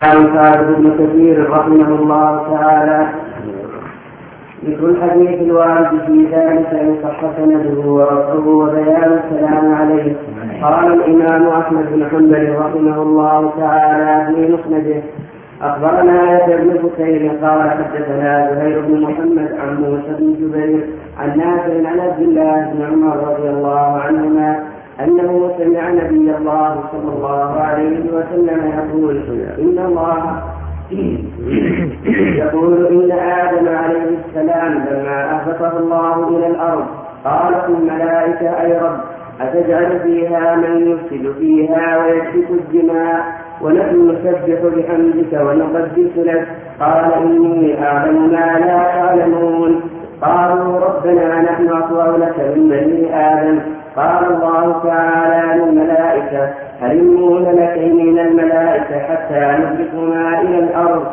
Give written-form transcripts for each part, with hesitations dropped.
قال ابن كثير رحمه الله تعالى: ذكر الحديث الوارد في ذلك ان صح سنده ورفعه وبيان السلام عليه. قال الامام احمد بن حنبل رحمه الله تعالى في مسنده: اخبرنا يحيى بن بكير قال حدثنا زهير بن محمد عن موسى بن جبير عن نافع عن عبد الله بن عمر رضي الله عنهما أنه سمع نبي الله صلى الله عليه وسلم يقول إن آدم عليه السلام لما أهبطه الله إلى الأرض قالت الملائكة: أي رب، أتجعل فيها من يفسد فيها ويسفك الدماء ونحن نسبح بحمدك ونقدس لك؟ قال: إني أعلم ما لا تعلمون. قالوا: ربنا نحن أطوع لك من بني آدم. قال الله تعالى للملائكة: هلموا ملكين من الملائكة حتى نهبطهما إلى الأرض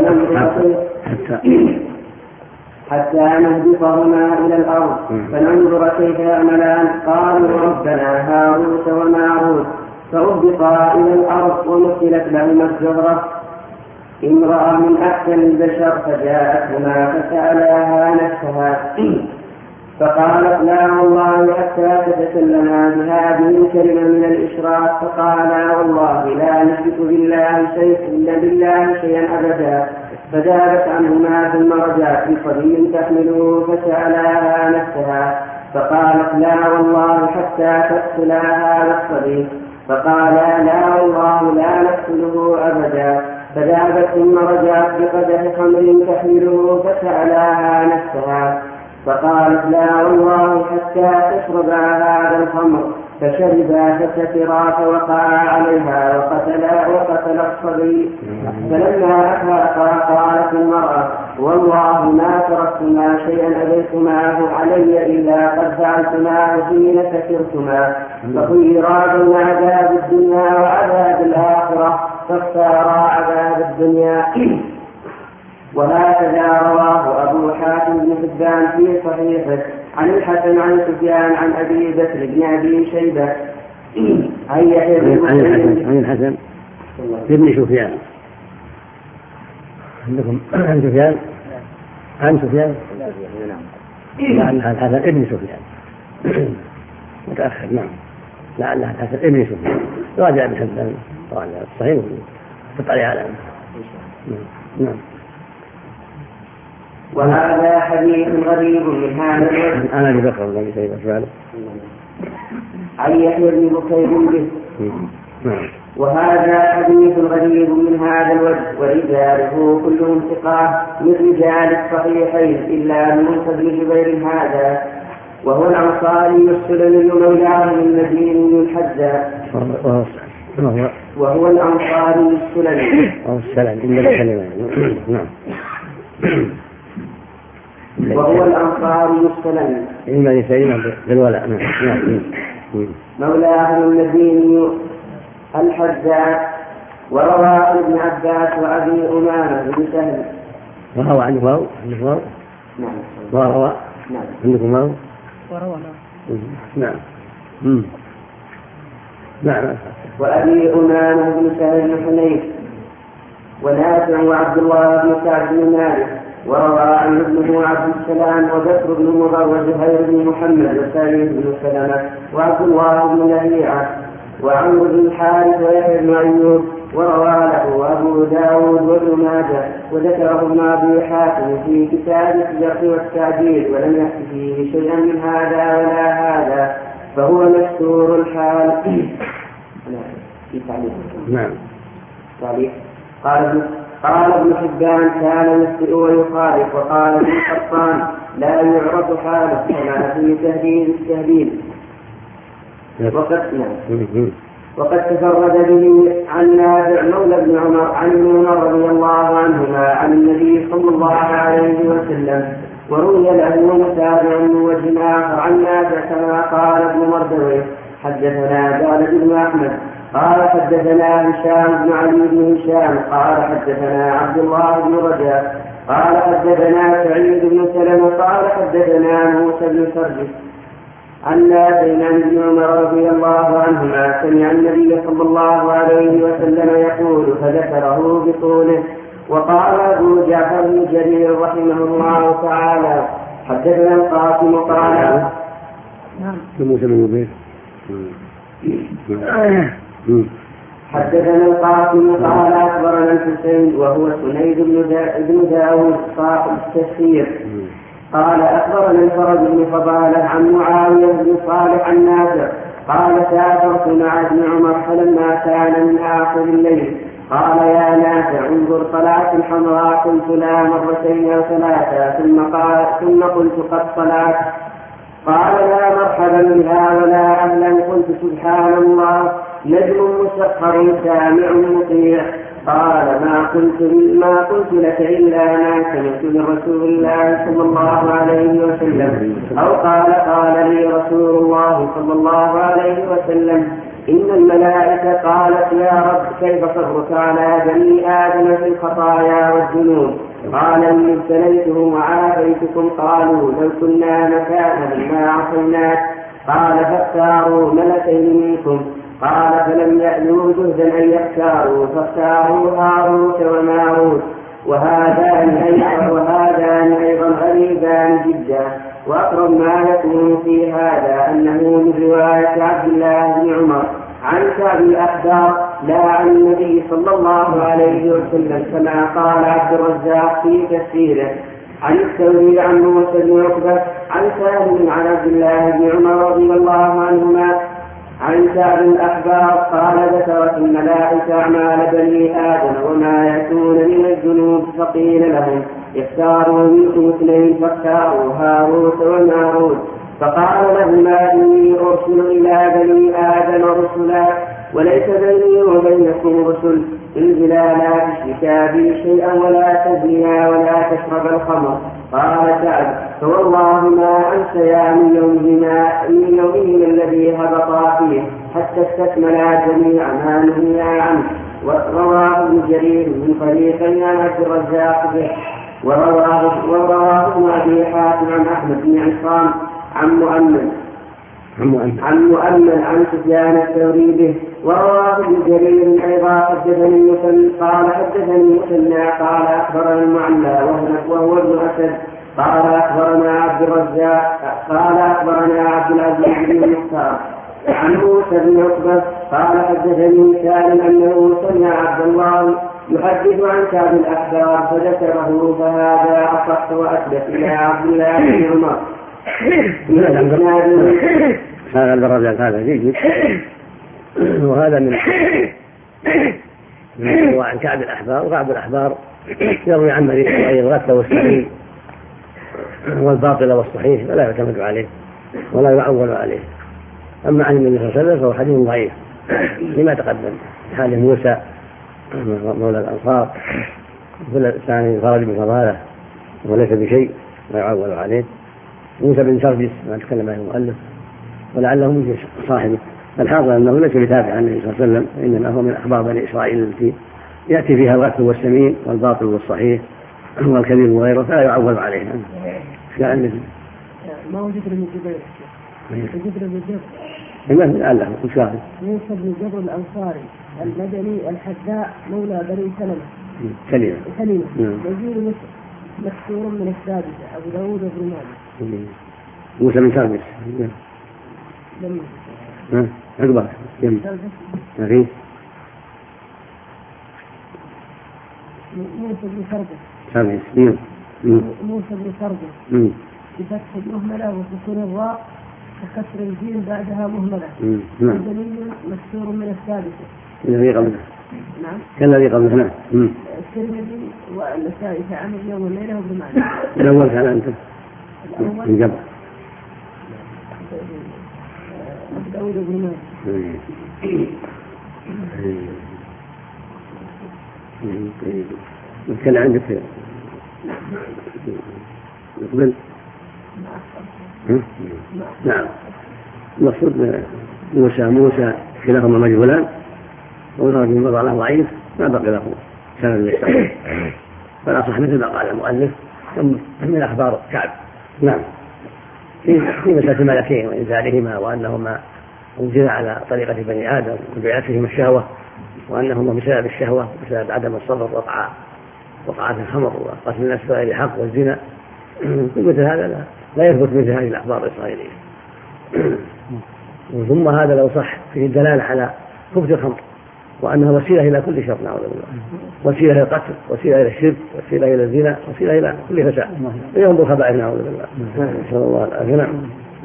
فننظر كيف يعملان. قالوا: ربنا هاروت وماروت. فأهبطا إلى الأرض ومثلت لهما الزهرة امرأة من أحسن البشر فجاءتهما فسألاها نفسها فقالت: لا والله حتى تتكلما بهذه الكلمة من الإشراك. فقالا: والله لا نشرك بالله شيئا أبدا. فذهبت عنهما ثم رجعت بصبي تحمله فسألاها نفسها فقالت: لا والله حتى تقتلا هذا الصبي. فقالا: لا والله لا نقتله أبدا. فذهبت ثم رجعت بقدح خمر تحمله فسألاها نفسها فقالت: لا والله حتى تشربا هذا الخمر. فشربا فسكرا فوقعا عليها وقتل الصبي. فلما أفاقا قالت المرأة: والله ما تركتما شيئا أبيتماه علي إلا قد فعلتماه حين سكرتما. فخيرا بين عذاب الدنيا وعذاب الآخرة فاختارا عذاب الدنيا. وهكذا رواه أبو حاتم بن حبان في صحيحه عن الحسن عن سفيان عن أبي بكر بن أبي شيبة عن الحسن بن سفيان. عندكم عن سفيان لعلها الحسن ابن سفيان متأخر. نعم، لعلها الحسن ابن سفيان. راجع بحبان راجع الصحيح تطلع على نعم. وهذا حديث غريب من هذا الوجه. أنا اللي بقرأ الذي سيبقى عن يحيى بن بكير به. وهذا حديث غريب من هذا الوجه ورجاله كلهم ثقات من رجال الصحيحين إلا موسى بن جبير هذا، وهو الأنصاري السلمي مولاه المديني الحجاج. وهو الأنصاري السلمي وهو الأنصاري السلمي بالولاء مولاه المديني الحجاج. وروى عن ابن عباس وأبي أمامة بن سهل. وروى عنه واو. نعم. وروى. نعم. عندكم واو. وروى. نعم. نعم. وأبي أمامة بن سهل بن حنيف ونافع وعبد الله بن سعد بن مالك. وروى عن ابنه عبد السلام وبكر بن مضر وزهير بن محمد وسعيد بن سلمة وعبد الله بن لهيعة وعمرو بن الحارث ويحيى بن أيوب. وروى له أبو داود وابن ماجه وذكره ابن أبي حاتم في كتاب الجرح والتعديل ولم يحكي فيه شيئا من هذا ولا هذا فهو مستور الحال. نعم. قال ابن حبان: كان يخطئ ويخالف. وقال ابن قطان: لا يعرف حاله كما في تهذيب التهذيب. وقد تفرد به عن نافع مولى بن عمر عن عمر رضي الله عنهما عن النبي صلى الله عليه وسلم. وروي له متابع من وجه آخر عن نافع كما قال ابن مردويه: حدثنا زاد بن أحمد قال حدثنا هشام بن علي بن هشام قال حدثنا عبد الله بن رجاء قال حدثنا سعيد بن سلمة قال حدثنا موسى بن سرجس عن نافع عن ابن عمر رضي الله عنهما سمع النبي صلى الله عليه وسلم يقول فذكره بطوله. وقال أبو جعفر بن جرير رحمه الله تعالى حدثنا القاسم قال حدثنا القاسم قال أخبرنا الحسين وهو سنيد بن داود صاحب التفسير قال أخبرنا الفرج بن فضالة عن معاوية بن صالح عن نافع قال سافرت مع ابن عمر فلما كان من آخر الليل قال يا نافع انظر طلعت الحمراء قلت لا مرتين أو ثلاثة ثم قلت قد طلعت قال لا مرحبا بها ولا أهلا قلت سبحان الله نجم مسخر سامع مطيع قال ما قلت لك إلا ما سمعت من رسول الله صلى الله عليه وسلم أو قال لي رسول الله صلى الله عليه وسلم إن الملائكة قالت يا رب كيف صبرك على بني آدم في الخطايا والذنوب قال إني ابتليتهم وعافيتكم قالوا لو كنا مكانهم ما عصيناك قال فاختاروا ملكين منكم قال فلم يألوا جهدا أن يختاروا فاختاروا هاروت وماروت وهذان أيضا غريبان جدا. وأقرب ما يكون في هذا أنه من رواية عبد الله بن عمر عن كعب الأحبار لا عن النبي صلى الله عليه وسلم كما قال عبد الرزاق في تفسيره عن الثوري عن موسى بن عقبة عن سالم عن عبد الله بن عمر رضي الله عنهما عن كعب الأحبار قال ذكرت الملائكة أعمال بني آدم وما يأتون من الذنوب فقيل لهم اختاروا منكم اثنين فاختاروا هاروت وماروت فقال لهما إني أرسل إلى بني آدم رسلا وليس بيني وبينكم رسل انزلا لا تشركا بي شيئا ولا تزنيا ولا تشرب الخمر. قال كعب فوالله ما أنسيا من يومهما الذي هبطا فيه حتى استكملا جميع ما نهيا عنه. ورواه ابن جرير من طريق عن عبد الرزاق به ورواه ابن أبي حاتم عن أحمد بن عصام عن مؤمن عن سفيان الثوري به. ورواه ابن جرير أيضا حدثني مثنى قال أخبرنا المعلى وهو ابن أسد قال أخبرنا عبد الرزاق قال أخبرنا عبد العزيز بن المختار عن موسى بن عقبة قال حدثني سالم أنه سمع عبد الله يحدث عن كعب الأحبار فذكره فهذا أصح وأثبت إلى عبد الله بن عمر. هذا الرجل هذا جيد وهذا من عن كعب الأحبار. وكعب الأحبار يروي عن مريء الغث والسعيد والباطل والصحيح ولا يعتمد عليه ولا يعول عليه. أما عن النبي صلى الله عليه وسلم فهو حديث ضعيف لما تقدم حال موسى مولى الأنصار الثاني خرج من فضاله وليس بشيء لا يعول عليه. موسى بن سرجس ما تكلم عنه المؤلف ولعله من صاحبه. الحاضر أنه ليس بتابع عن النبي صلى الله عليه وسلم إنما هو من أخبار بني إسرائيل التي يأتي فيها الغث والسمين والباطل والصحيح والكذب وغيره فلا يعول عليه. ما هو جبر بن جبير جبر بن جبر لعله مشاهد موسى بن جبر الأنصاري المدني الحذاء مولى بني سلمة وزير مصر مكسور من السادسة أبو داود بن مالك. موسى بن سرجس عقبة موسى بن سرجس موسى بن سرجس بفتح المهملة وسكون الراء وكسر الجيم بعدها مهملة. دليل مكسور من السادسة الذي قبله. نعم كالذي قبله. نعم الترمذي والنسائي عن اليوم والليلة وابن ماجه. الأول كان أنت من جبر أبو داود بن ماجه. كان عندك يقبل. نعم المقصود موسى كلاهما مجهولان وظهر من وضع له ضعيف ما بقي له سند يستقيم فالأصح مثل ما قال المؤلف من أخبار كعب. نعم في مسألة الملكين وإنزالهما وأنهما أنزل على طريقة بني آدم وجعلت فيهم الشهوة وأنهما بسبب الشهوة وبسبب عدم الصبر وقعت الخمر وقتل الناس بغير حق والزنا. مثل هذا لا يثبت مثل هذه الأخبار الإسرائيلية. ثم هذا لو صح فيه الدلالة على خبث الخمر وأنها وسيلة إلى كل شر نعوذ بالله، وسيلة إلى القتل، وسيلة إلى الشرك، وسيلة إلى الزنا، وسيلة إلى كل فساد ينظر خبائث نعوذ بالله. نسأل الله العافية. نعم.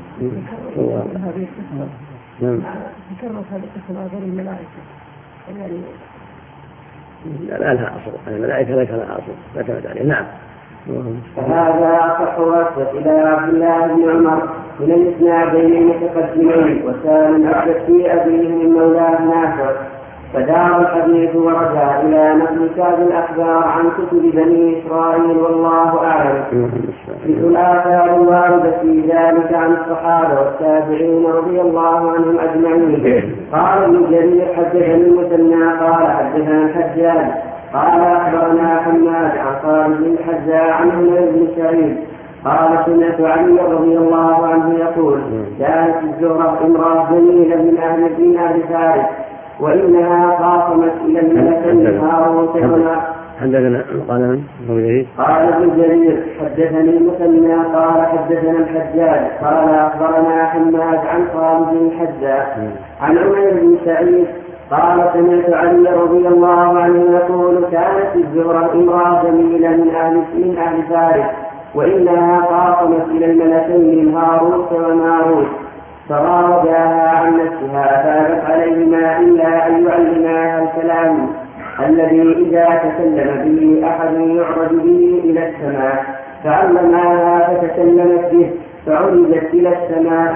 نعم. تكررت هذه القصة غير الملائكة يعني لا لها أصل، الملائكة ليس لها أصل لا تعتمد عليه. نعم. فهذا أصح وأثبت إلى عبد الله بن عمر من الإسنادين المتقدمين وسالم أثبت في أبيه من مولاه نافع. فدار الحديث ورجع إلى نقل كتاب الأخبار عن كتب بني إسرائيل والله أعلم. مثل الآثار الواردة في ذلك عن الصحابة والتابعين رضي الله عنهم أجمعين. قال ابن جرير حدثني المثنى قال حدثنا الحجاج قال أخبرنا حماد عن خالد بن الحجاج عن عمر بن سعيد قال سمعت علي رضي الله عنه يقول كانت الزهرة امرأة جميلة من أهل فارس وإنها خاصمت إلى الملكين هاروت وماروت. حدثنا قال ابن جرير حدثني المثنى قال حدثنا الحجاج قال أخبرنا حماد عن خالد بن الحجاج عن عمر بن سعيد قال سمعت علي رضي الله عنه يقول كانت الزهرة امرأة جميلة من أهل فارس وإنها خاصمت إلى الملكين هاروت وماروت فراوداها عن نفسها فابت عليهما إلا أن يعلماها الكلام الذي إذا تكلم به أحد يعرج به إلى السماء فعلماها فتكلمت به فعرجت إلى السماء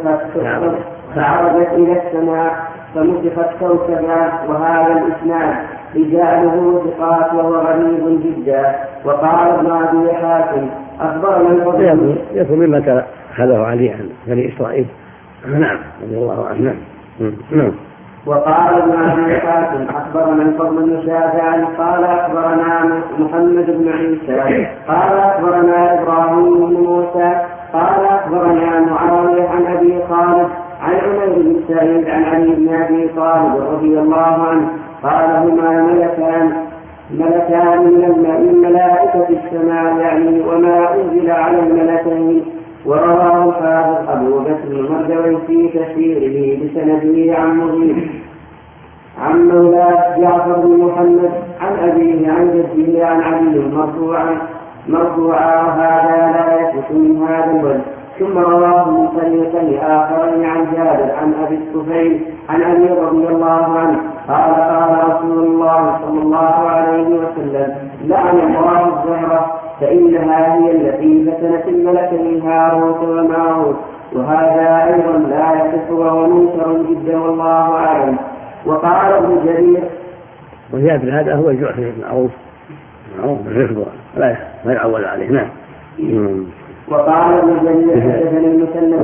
فعرجت إلى السماء فمسخت كوكبا. وهذا الإسناد رجاله ثقات وهو غريب جدا. وقال ابن أبي حاتم أخبرنا الفضل يكون مما أخذه علي عن بني إسرائيل. نعم رضي الله عنه. نعم. وقال ابن أبي حاتم أخبرنا الفضل بن شافع قال أخبرنا محمد بن عيسى قال أخبرنا إبراهيم بن موسى قال أخبرنا معاوية عن أبي خالد عن عمر بن سعيد عن علي بن أبي طالب رضي الله عنه قال هما ملكان من ملائكة السماء يعني وما أنزل على الملكين. ورواه الحافظ أبو بكر المردوي في تفسيره بسنده عن مغيث عن مولاه جعفر بن محمد عن أبيه عن جده عن علي مرفوعا وهذا لا يثبت من هذا الوجه. ثم رواه من طريقين آخرين عن جابر عن أبي الطفيل عن علي رضي الله عنه قال قال رسول الله صلى الله عليه وسلم لعن الله الزهرة فإنها هي التي فتنت الملكين هاروت وماروت. وهذا أيضا لا يصح وهو منكر جدا والله أعلم. وقال ابن جرير وزيادة هذا هو الجعفي المعروف بالرفض لا يعول عليه. نعم. وقال ابن جرير حدثني المثنى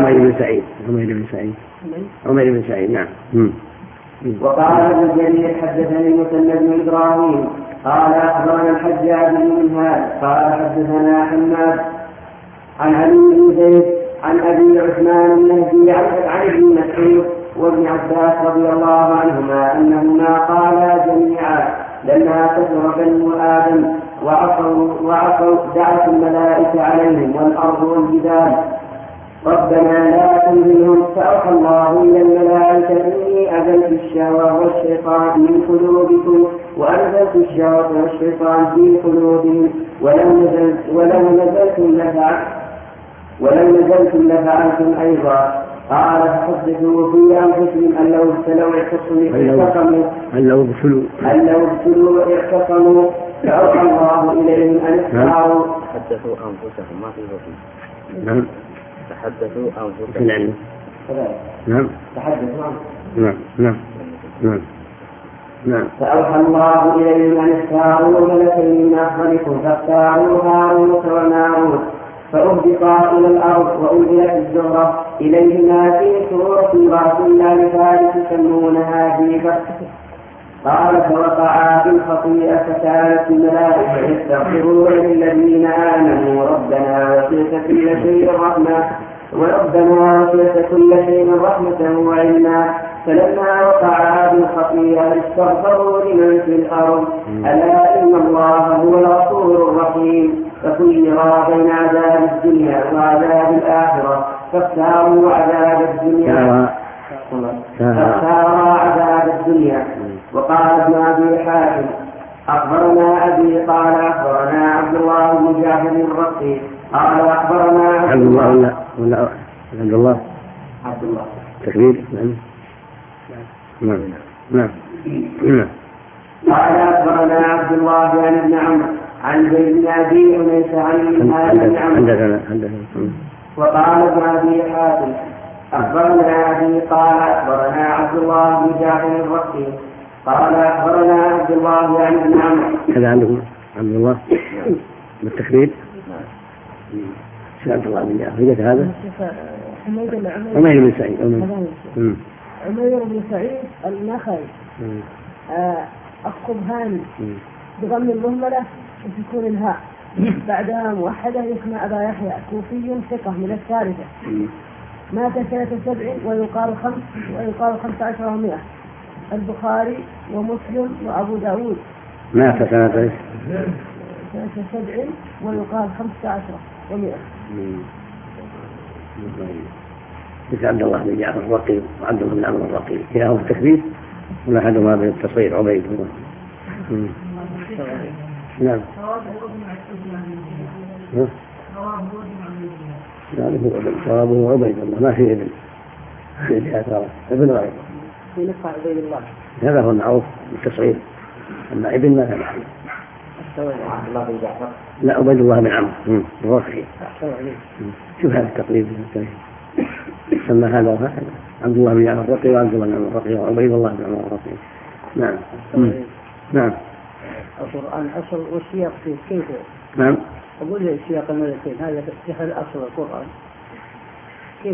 عمر بن سعيد. نعم. وقال ابن جرير حدثني المثنى بن إبراهيم قال أخبرنا الحجاج بن منهال قال حدثنا حماد عن علي بن زيد عن أبي عثمان النهدي عن ابن مسعود وابن عباس رضي الله عنهما أنهما قالا جميعا لما كثر بنو آدم وعصوا دعت الملائكة عليهم والأرض والجبال ربنا لا تنزلهم فأوحى الله إلى الملائكة إني أزلت الشهوة والشيطان من قلوبكم وأنزلت الشهوة والشيطان في قلوبهم ولو نزلتم لفعلتم أيضا. قال فحدثوا في أنفسهم أن لو ابتلوا اعتصموا فأوحى الله إليهم أن اسمعوا. حدثوا أنفسهم ما في الوصف. نعم. تحدثوا أنفسهم. نعم. فأوحى الله إليهم أن اختاروا ملكين من أفضلكم فاختاروا هاروت وماروت فأهبطا إلى الأرض وأنزلت الزهرة إليهما في سورة رسولنا لفارس يسمونها ديبة. قال فوقعا في الخطيئة فكانت الملائكة يستغفرون للذين آمنوا ربنا وسعت كل شيء رحمة وربنا وسعت كل شيء رحمة وعلما فلما وقع بالخطيئة استغفروا لمن في الأرض ألا إن الله هو الغفور الرحيم فخيرا بين عذاب الدنيا وعذاب الآخرة فاختاروا عذاب الدنيا وقال ابن أبي حاتم أخبرنا أبي قال أخبرنا عبد الله بن جعفر الرقي قال أخبرنا عبد الله عبد الله تكبير نعم قال أخبرنا عبد الله عن ابن عمرو عن زيد بن أبي أنيس عن ابن عمرو وقال ابن أبي حاتم أخبرنا أبي قال أخبرنا عبد الله بن جعفر الرقي قال أخبرنا عبد الله عن ابن عمرو. هذا عندكم عبد الله بالتكبير؟ عبد الله بن جعفر هذا؟ عمير بن سعيد. عمير بن سعيد النخعي الصبهاني بضم المهملة وسكون الهاء بعدها موحدة يسمى أبا يحيى كوفي ثقة من الثالثة مات سنة 7 ويقال 15 و100 البخاري ومسلم وأبو داود. مات سنة 7 ويقال 15 و100. مثل عبد الله بن جعفر الرقي وعبد الله بن عمرو الرقي كلاهما بالتكبير ولا أحدهما بالتصغير عبيد. نعم. صوابه عبيد الله ما في ابن ابن غيره في نقع عبيد الله هذا هو المعروف بالتصغير أما ابن ما له. لا عبيد الله بن عمرو الرقي. شوف هذا التقريب سمى هذا وهذا عبد الله بن جعفر الرقي وعبد الله بن عمرو الرقي وعبيد الله بن عمرو الرقي. نعم. نعم. القرآن أصل والسياق فيه كيف؟ نعم. أقول لي سياق الملكين هذا في الأصل القرآن كيف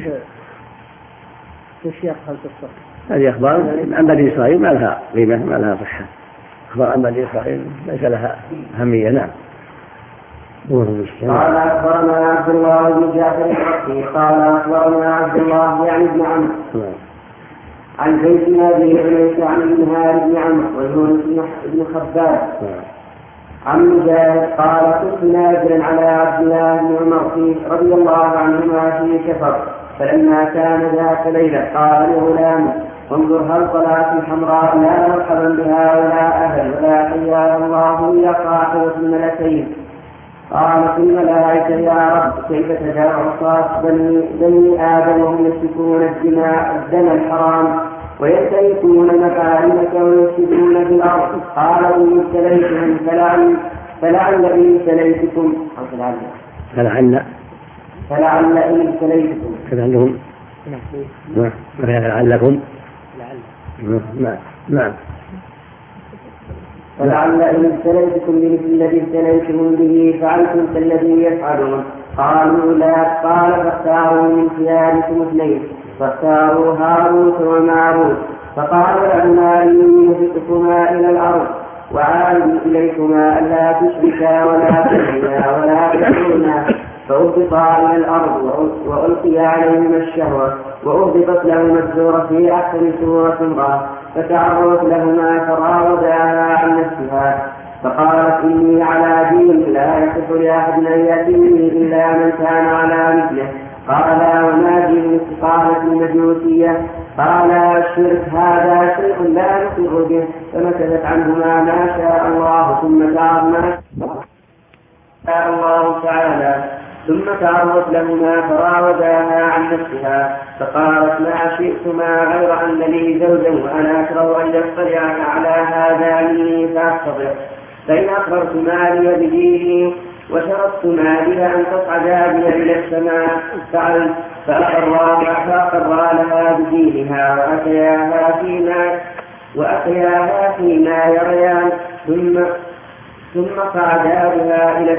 سياق هذا القصة؟ هذه أخبار عن بني إسرائيل ما لها قيمة ما لها صحة. أخبار عن بني إسرائيل ليس لها أهمية. نعم. قال أخبرنا عبد الله بن جعفر الرقي قال أخبرنا عبد الله يعني ابن عمرو عن زيد بن أبي أنيس عن المنهار بن عمرو ويونس بن خباب عن مجاهد قال كنت نازلا على عبد الله بن عمر رضي الله عنهما في سفر فلما كان ذاك ليلة قال لغلامه انظر هل طلعت الحمراء لا مرحبا بها ولا أهل ولا حيا الله إلا قاعدة الملكين. قال في الملائكة يا رب كيف تدع عصاة بني آدم وهم يسفكون الدم الحرام وينتهكون مكارمك ويفسدون في الأرض. قال إن ابتليتهم فلعل إن ابتليتكم فلعل إن ابتليتكم فلعلهم لعلكم نعم فلعل إن ابتليتكم بمثل الذي ابتليتم به فعلتم كالذي يفعلون. قالوا لا. قال فاختاروا من خياركم اثنين فاختاروا هاروت وماروت فقال لهما إني هبطكما إلى الأرض وعاد إليكما ألا تشركا ولا تزنيا ولا تحرما فأهبطا إلى الأرض وألقي عليهما الشهوة وأهبطت لهما الزور في أحسن سورة امرأة فتعرضت لهما فراوداها عن نفسها فقالت إني على دين لا يصح لأحد أن يأتيني إلا من كان على مثله. قال وما دين؟ قالت المجوسية. قال الشرك هذا شيء لا نقر به. فمكثت عنهما ما شاء الله ثم شاء الله تعالى ثم تعرضت لهما فراوداها عن نفسها فقالت ما شئتما غير أن لي زوجا وأنا أكره أن يطلع على هذا مني فأحتضر فإن أخبرت مالي بديني وشرطت مالي أن تصعدا بي إلى السماء فعلت فأقرا لها بدينها وأتياها فيما يريان ثم صعدا بها إلى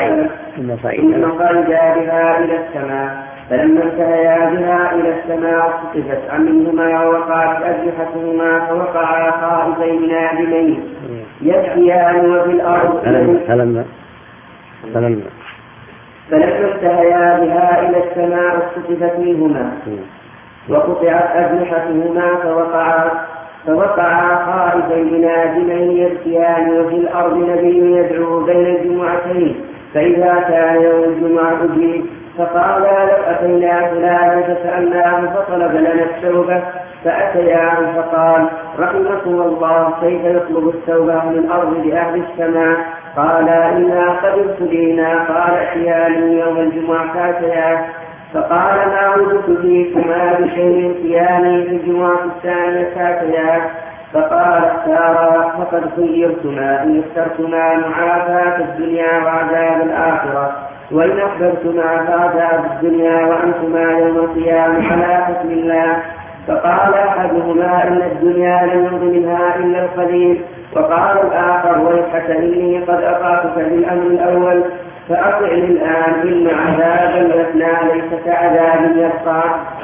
السماء فلما انتهيا بها إلى السماء سقطت عنهما ووقعت أجنحتهما فوقعا خائفين نادمين يبكيان وفي الأرض فلما انتهيا بها إلى السماء اختطفت منهما وقطعت أجنحتهما فوقعا خائفين نادمين يبكيان، وفي الأرض نبي يدعو بين الجمعتين، فإذا كان يوم الجمعة أجيب، فقالا لو أتينا فلانا فسألناه فطلب لنا التوبة، فأتياه فقال رحمكم الله كيف يطلب التوبة من الأرض لأهل السماء؟ قال إنا قد ابتلينا. قال ائتياني يوم الجمعة فأتياه فقال ما وجدت فيكما بشيء ائتياني في الجمعة الثانية فأتياه فقال اختارا فقد خيرتما إن اخترتما معافاة الدنيا وعذاب الآخرة، وإن أحببتما فعذاب الدنيا وأنتما يوم القيامة على حكم الله. فقال أحدهما إن الدنيا لم يمض منها إلا القليل، وقال الآخر ويحك إني قد أطعتك بالأمر الأول فأطعني الآن إن عذاب الأثنى ليس كعذاب يبقى.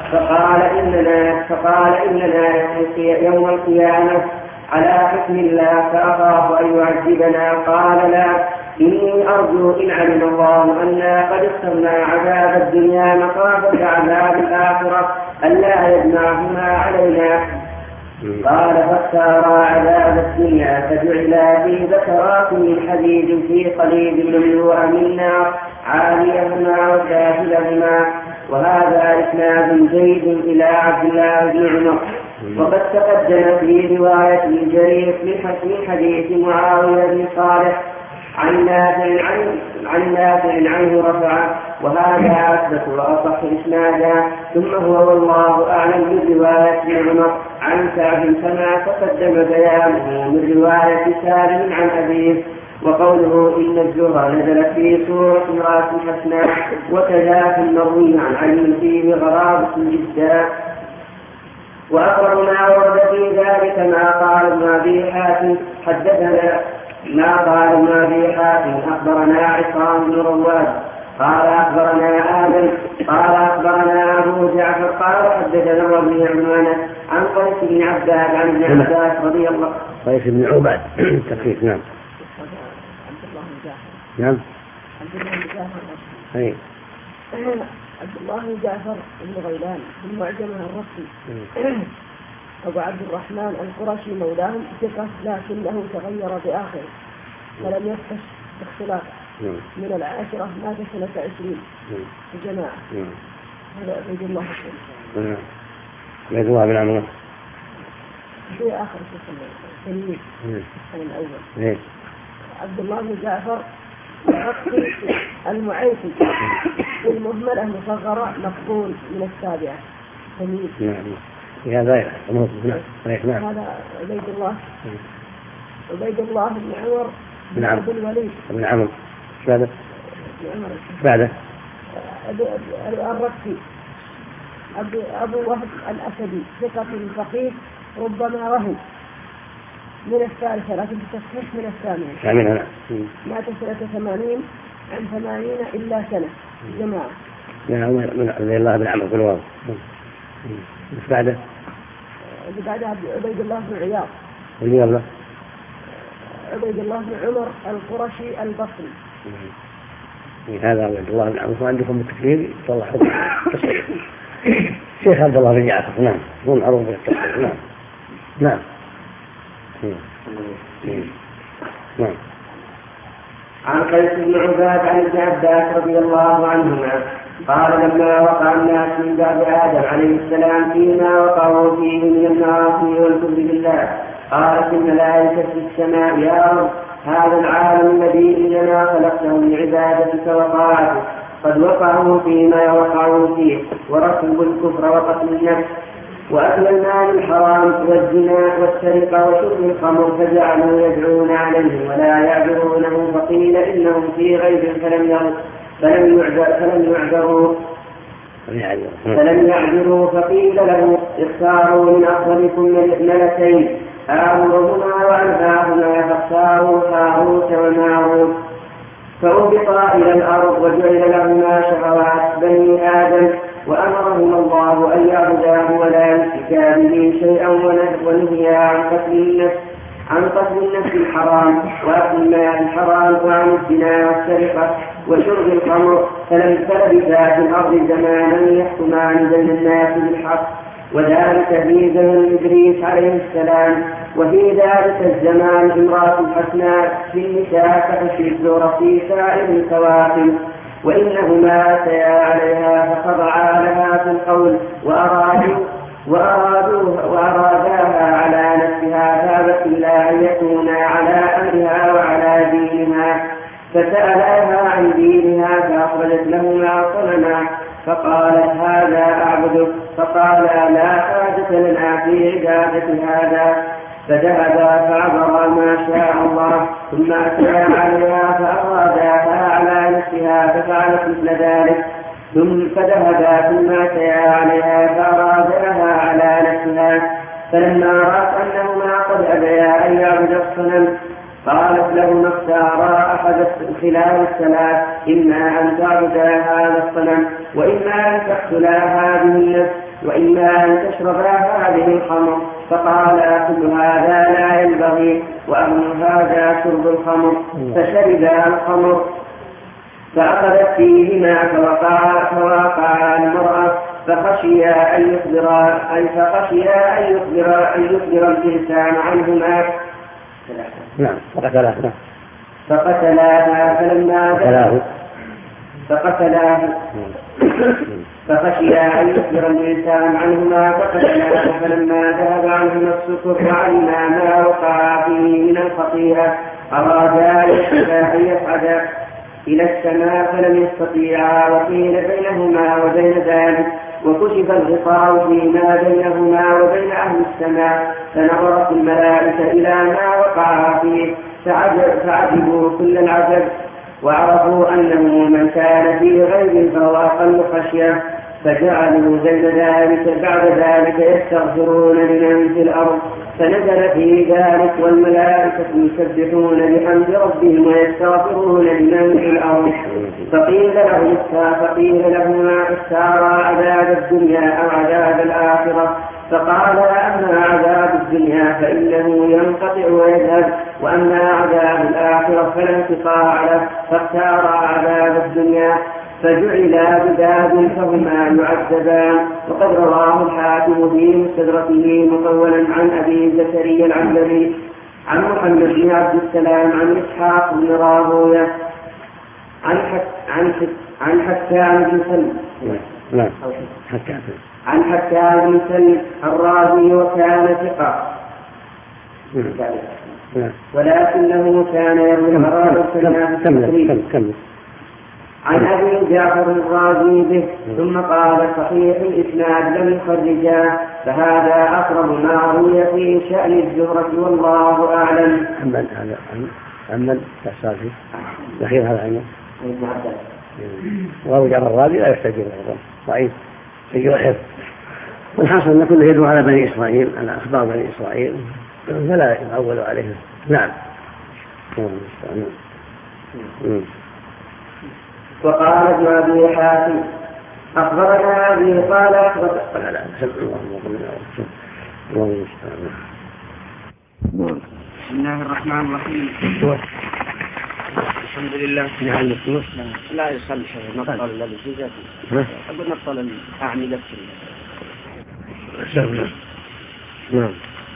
فقال إننا يوم القيامة على حكم الله فأخاف أن يعذبنا. قال لا، إني أرجو إن علم الله أنا قد اخترنا عذاب الدنيا مخافة عذاب الآخرة ألا يجمعهما علينا. قال فاختارا عذاب الدنيا فجعلا في ذكرات من حديد في قليب مملوء من نار عاليهما وسافلهما. وهذا إسناد جيد إلى عبد الله بن عمر. وقد تقدم في رواية الجرير من حديث معاوية بن صالح عن نافع عنه رفعه، وهذا أثبت وأصح إسنادا. ثم هو والله أعلم من رواية ابن عمر عن كعب كما تقدم بيانه من رواية سالم عن أبيه. وقوله إن الزهر نزل في سورة امرأة حسناء وكذاك المروي عن علي فيه غرابة جدا. وأقرب ما ورد في ذلك ما قال ابن أبي حاتم أخبرنا عصام بن رواد قال أخبرنا آدم قال أخبرنا أبو جعفر قال حدثنا ابن عمانة عن قيس بن عباد عن ابن عباس رضي الله قيس بن عباد تخفيف. نعم نعم عبد الله بن جعفر بن غيلان بن معجم الرقي أبو عبد الرحمن القرشي مولاهم ثقة لكنه تغير بآخره فلم يفتش باختلاف من العاشرة مات سنة 20 الجماعة. هذا عبد الله عبد الله بن عمرو في آخر السنة الأول. عبد الله بن جعفر الرقي المعيفي المهملة مصغرة مقبول من السابعة تمييز. هذا هذا عبيد الله بن عمر بن عبد الوليد بن عمرو بعده الرقي أبو وهب الأسدي ثقة فقيه ربما وهم من الثالثة لكن بتصحيح من الثامنة. مات سنة 80 عن 80 إلا سنة جماعة. من عبد الله بن عمرو بن واو. بعده عبيد الله بن عياض عبيد الله بن عمر القرشي البصري. هذا عبد الله بن عمرو عندكم بالتكفير صلح التصحيح. شيخ عبد الله بن جعفر. نعم هو معروف بالتصحيح. نعم عن قيس بن عباد عن ابن عباس رضي الله عنهما قال لما وقع الناس من بعد آدم عليه السلام فيما وقعوا فيه من المعاصي والكفر بالله قالت الملائكة في السماء يا رب هذا العالم الذي إننا خلقتهم لعبادتك وطاعتك قد وقعوا فيما وقعوا فيه وركبوا الكفر وقتل النفس وأكل المال الحرام والزنا والسرقة وشرب الخمر فجعلوا يدعون عليه ولا يعذرونه فقيل إنهم في غيب فلم يعذروا فقيل له اختاروا من أفضلكم ملكين آمرهما وأنهاهما فاختاروا هاروت وماروت فأهبطا إلى الأرض وجعل لهما شهوات بني آدم وأمرهما الله أن يعبداه ولا يشركا به شيئا ونهيا عن قتل النفس عن قتل النفس الحرام وأكل المال الحرام وعن الزنا والسرقة وشرب الخمر، فلبثا في الأرض زمانا يحكمان بين الناس بالحق، وذلك في زمن إدريس عليه السلام. وفي ذلك الزمان امرأة حسناء في النساء كحشي الزور في سائر الكواكب، وإنهما أتيا عليها فخضعا لها في القول وأراداها على نفسها، فأبت إلا أن يكونا على أمرها وعلى دينها، فسألها عن دينها فأخرجت لهما صنما، فقالت هذا أعبدك، فقالا لا حاجة لنا في عبادة هذا، فذهبا فعبرا ما شاء الله، ثم أتيا عليها فأراداها على نفسها ففعلت مثل ذلك، فذهبا ثم أتيا عليها فأراداها على نفسها، فلما رأت أنهما قد أبيا أن يعبدا الصنم قالت لهما اختارا أحد خلال الثلاث، إما أن تعبدا هذا الصنم، وإما أن تقتلا هذه النفس، وإما أن تشربا هذه الخمر، فقالا كل هذا لا ينبغي، وأمر هذا شرب الخمر، فشربا الخمر فأخذت فيهما فوقعا المرأة، فخشيا أن يخبر الإنسان عنهما فقتلاها فخشيا أن يخبر الإنسان عنهما فقتلاها، فلما ذهب عنهما السكر وعلما ما وقع فيه من الخطيئة أرادا أن يصعدا إلى السماء فلم يستطيعا، وقيل بينهما وبين ذلك، وكشف الغطاء فيما بينهما وبين أهل السماء، فنظرت الملائكة إلى ما وقع فيه فعجبوا كل العجب، وعرفوا أنه من كان في غيب فهو أقل خشية، فجعلوا بعد ذلك يستغفرون لمن في الأرض، فنزل في ذلك والملائكة يسبحون بحمد ربهم ويستغفرون لمن في الأرض، فقيل لهما اختارا عذاب الدنيا أو عذاب الآخرة، فقال أما عذاب الدنيا فإنه ينقطع ويذهب، وأما عذاب الآخرة فلا انقطاع له، فاختارا عذاب الدنيا، فجعلا بذاب فهما يعذبان. وقد رواه الحاكم في مستدركه مطولا عن أبي زكريا العنبري عن محمد بن عبد السلام عن إسحاق بن راهويه عن حكام بن سلم عن حكام بن سلم الرازي، وكان ثقة ولكنه كان يروي مرارا عن أبي جعفر الرازي به، ثم قال صحيح الإسناد لم يخرجاه، فهذا أقرب ما روي في شأن الزهرة والله أعلم. أمن تحصافي الأخير هذا عنه وأبو جعفر الرازي لا يحتاج إليه، ضعيف يجي الحفظ، والحاصل أن كله يدعو على بني إسرائيل، على أخبار بني إسرائيل، فلا يتعول عليهم. نعم. وقال ابن أبي حاتم أخبرنا أبي قال أخبرنا بسم الله الرحمن الرحيم. الحمد لله. لا يصلي نطل الذي في ذاته، أقول نطل الأعمدة. نعم.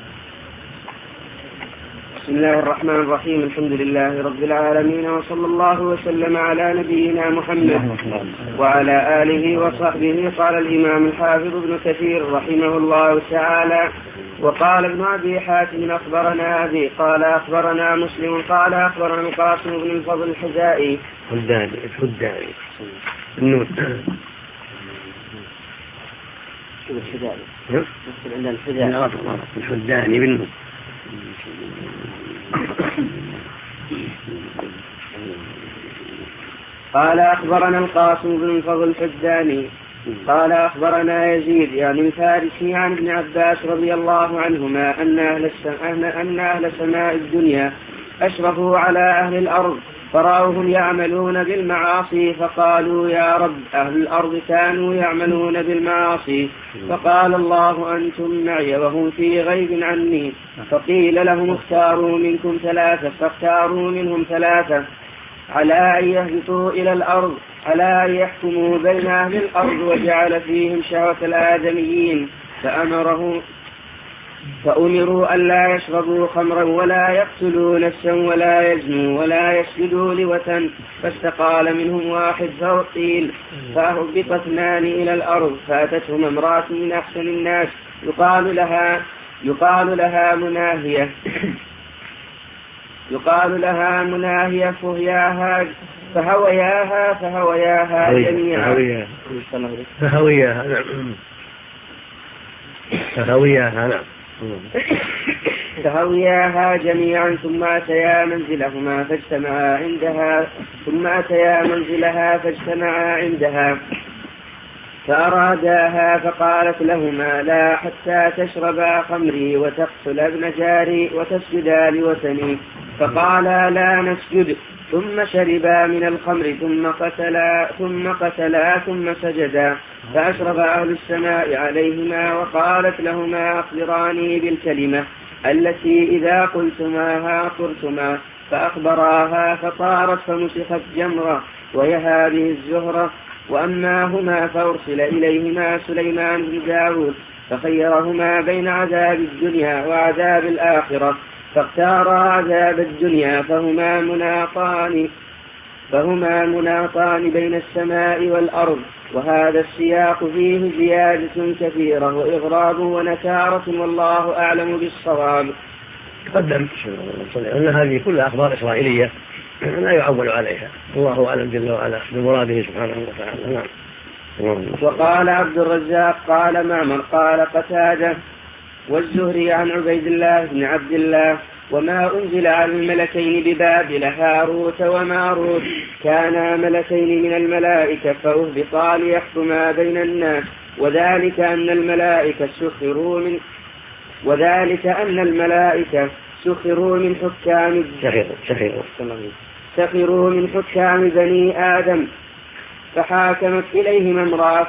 بسم الله الرحمن الرحيم. الحمد لله رب العالمين، وصلى الله وسلم على نبينا محمد وعلى آله وصحبه. قال الإمام الحافظ ابن كثير رحمه الله تعالى: وقال ابن أبي حاتم أخبرنا أبي قال أخبرنا مسلم قال أخبرنا القاسم بن الفضل الحذائي الحداني بالنور. قال أخبرنا القاسم بن الفضل الحداني قال أخبرنا يزيد يعني الفارسي عن ابن عباس رضي الله عنهما أن أهل سماء الدنيا أشرفوا على أهل الأرض فرأوهم يعملون بالمعاصي فقالوا يا رب أهل الأرض كانوا يعملون بالمعاصي فقال الله أنتم معي وهم في غيب عني. فقيل لهم اختاروا منكم 3 فاختاروا منهم 3 على أن يهبطوا إلى الأرض على أن يحكموا بين أهل الأرض وجعل فيهم شهوة الآدميين فأمروا ألا يشربوا خمرا ولا يقتلوا نفسا ولا يزنوا ولا يسجدوا لوثن. فاستقال منهم واحد فقيل فأهبط 2 إلى الأرض فأتتهم امرأة من أحسن الناس يقال لها مناهية فهوياها جميعا فهوياها جميعا ثم أتيا منزلها فاجتمعا عندها فأراداها فقالت لهما لا حتى تشربا خمري وتقتل ابن جاري وتسجدا لوثني. فقالا لا نسجد. ثم شربا من الخمر ثم قتلا ثم سجدا. فأشرف أهل السماء عليهما وقالت لهما أخبراني بالكلمة التي إذا قلتماها قرتما. فأخبراها فطارت فمسخت جمرة وهي هذه الزهرة. وأما هما فأرسل إليهما سليمان بن داود فخيرهما بين عذاب الدنيا وعذاب الآخرة فاختارا عذاب الدنيا فهما مناطان بين السماء والأرض. وهذا السياق فيه زيادة كثيرة وإغراب ونكارة والله أعلم بالصواب. تقدم أن هذه كلها أخبار إسرائيلية لا يعول عليها الله أعلم جل وعلا بمراده سبحانه وتعالى. نعم. وقال عبد الرزاق قال معمر قال قتادة والزهري عن عبيد الله بن عبد الله وما أنزل على الملكين ببابل هاروت وماروت كانا ملكين من الملائكة فأهبطا ليحكما بين الناس وذلك أن الملائكة سخروا من حكام بني آدم فحاكمت إليهما امرأة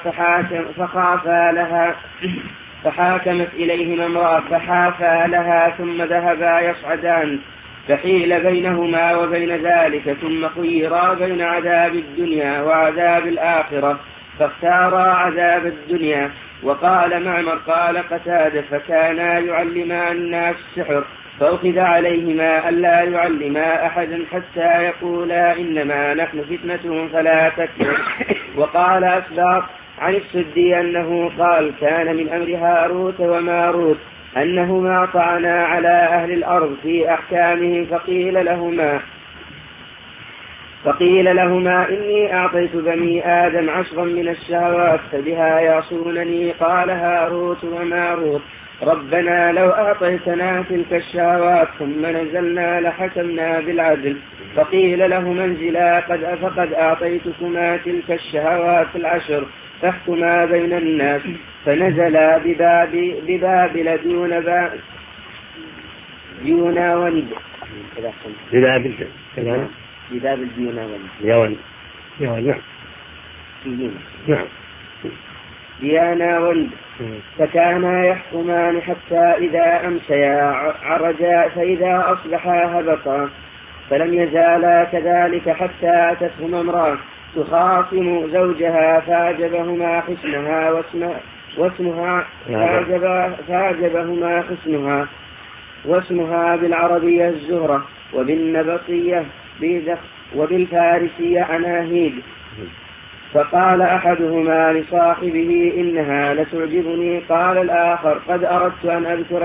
فحافا لها ثم ذهبا يصعدان فحيل بينهما وبين ذلك ثم خيرا بين عذاب الدنيا وعذاب الآخرة فاختارا عذاب الدنيا. وقال معمر قال قتادة فكانا يعلمان الناس السحر فأخذ عليهما ألا يعلما أحدا حتى يقولا إنما نحن فتنة فلا تكفر. وقال أسباط عن السدي أنه قال كان من أمر هاروت وماروت أنهما طعنا على أهل الأرض في أحكامهم فقيل لهما إني أعطيت بني آدم 10 من الشهوات فبها يعصونني. قال هاروت وماروت ربنا لو أعطيتنا تلك الشهوات ثم نزلنا لحكمنا بالعدل. فقيل لهما انزلا فقد أعطيتكما تلك الشهوات 10 فاحكما بين الناس. فنزلا ببابل ديانا وند فكانا يحكمان حتى إذا أمسيا عرجا فإذا أصبحا هبطا فلم يزالا كذلك حتى أتتهما امرأة تخاصم زوجها فأعجبهما حسنها واسمها بالعربية الزهرة وبالنبطية وبالفارسية عناهيد. فقال أحدهما لصاحبه إنها لتعجبني. قال الآخر قد أردت أن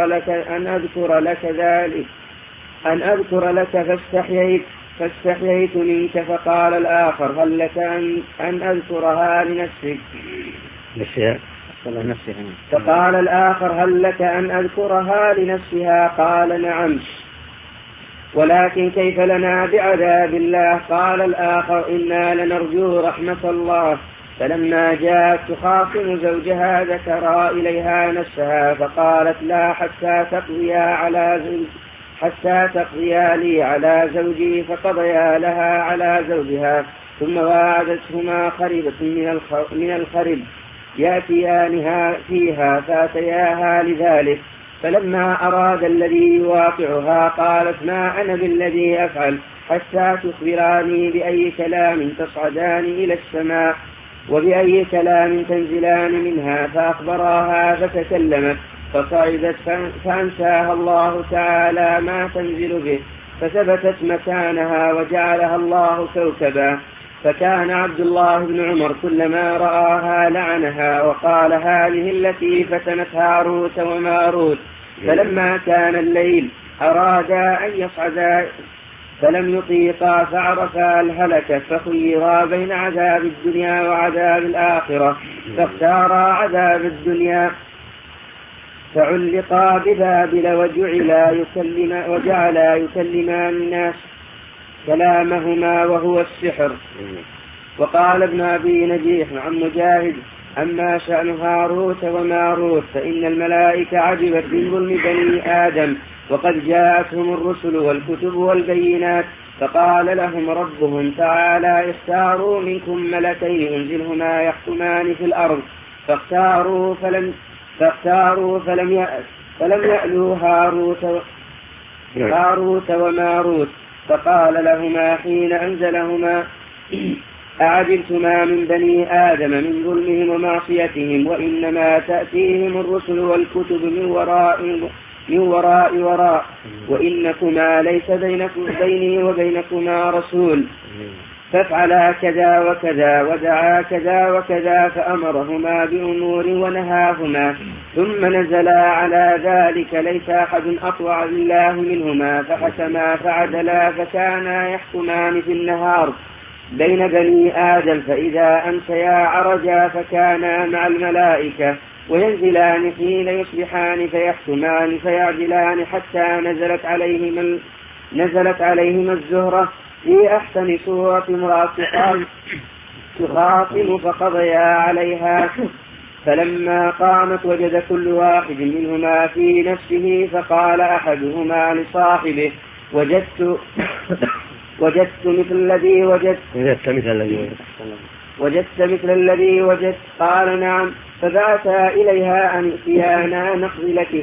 أذكر لك فاستحييت منك. فقال الآخر هل لك أن أذكرها لنفسك؟ فقال الآخر هل لك أن أذكرها لنفسها؟ قال نعم ولكن كيف لنا بعذاب الله؟ قال الآخر إنا لنرجو رحمة الله. فلما جاءت تخاصم زوجها ذكر إليها نفسها فقالت لا حتى تقضيا حتى تقضيا لي على زوجي، فقضيا لها على زوجها، ثم واعدتهما خريبة من الخرب يأتيانها فيها فأتياها لذلك. فلما أراد الذي يواقعها قالت ما أنا بالذي أفعل حتى تخبراني بأي كلام تصعدان إلى السماء وبأي كلام تنزلان منها. فأخبراها فتكلمت فصعدت فأنساها الله تعالى ما تنزل به، فثبتت مكانها وجعلها الله كوكبا. فكان عبد الله بن عمر كلما رآها لعنها وقال هذه التي فتنت هاروت وماروت. فلما كان الليل أرادا أن يصعدا فلم يطيقا فعرفا الهلكة، فخيرا بين عذاب الدنيا وعذاب الآخرة، فاختارا عذاب الدنيا فعلقا ببابل وجعلا يكلمان الناس كلامهما وهو السحر. وقال ابن أبي نجيح عن مجاهد أما شأن هاروت وماروت فإن الملائكة عجبت من ظلم بني آدم وقد جاءتهم الرسل والكتب والبينات، فقال لهم ربهم تعالى اختاروا منكم ملكين انزلهما يحكمان في الأرض، فاختاروا فلم يألوا هاروت وماروت. فقال لهما حين أنزلهما أعجبتما من بني آدم من ظلمهم ومعصيتهم، وإنما تأتيهم الرسل والكتب من وراء وإنكما ليس بيني وبينكما رسول، فافعلا كذا وكذا ودعا كذا وكذا، فأمرهما بأمور ونهاهما، ثم نزلا على ذلك ليس أحد أطوع لله منهما، فحكما فعدلا فكانا يحكمان في النهار بين بني آدم، فإذا أمسيا عرجا فكانا مع الملائكة وينزلان حين يصبحان فيحكمان فيعدلان حتى نزلت عليهما الزهرة في أحسن صورة امرأة تخاصم فقضيا عليها. فلما قامت وجد كل واحد منهما في نفسه، فقال أحدهما لصاحبه وجدت مثل الذي وجدت قال نعم، فبعثا إليها أن ائتيانا نقضي لك.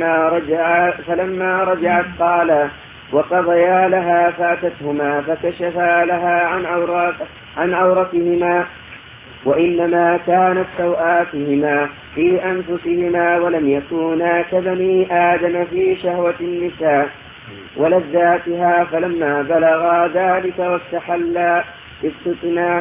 فلما رجعت قال وقضيا لها فأتتهما فكشفا لها عن عورتهما، وإنما كانت سوآتهما في أنفسهما، ولم يكونا كبني آدم في شهوة النساء ولذاتها. فلما بلغا ذلك واستحلا استثناء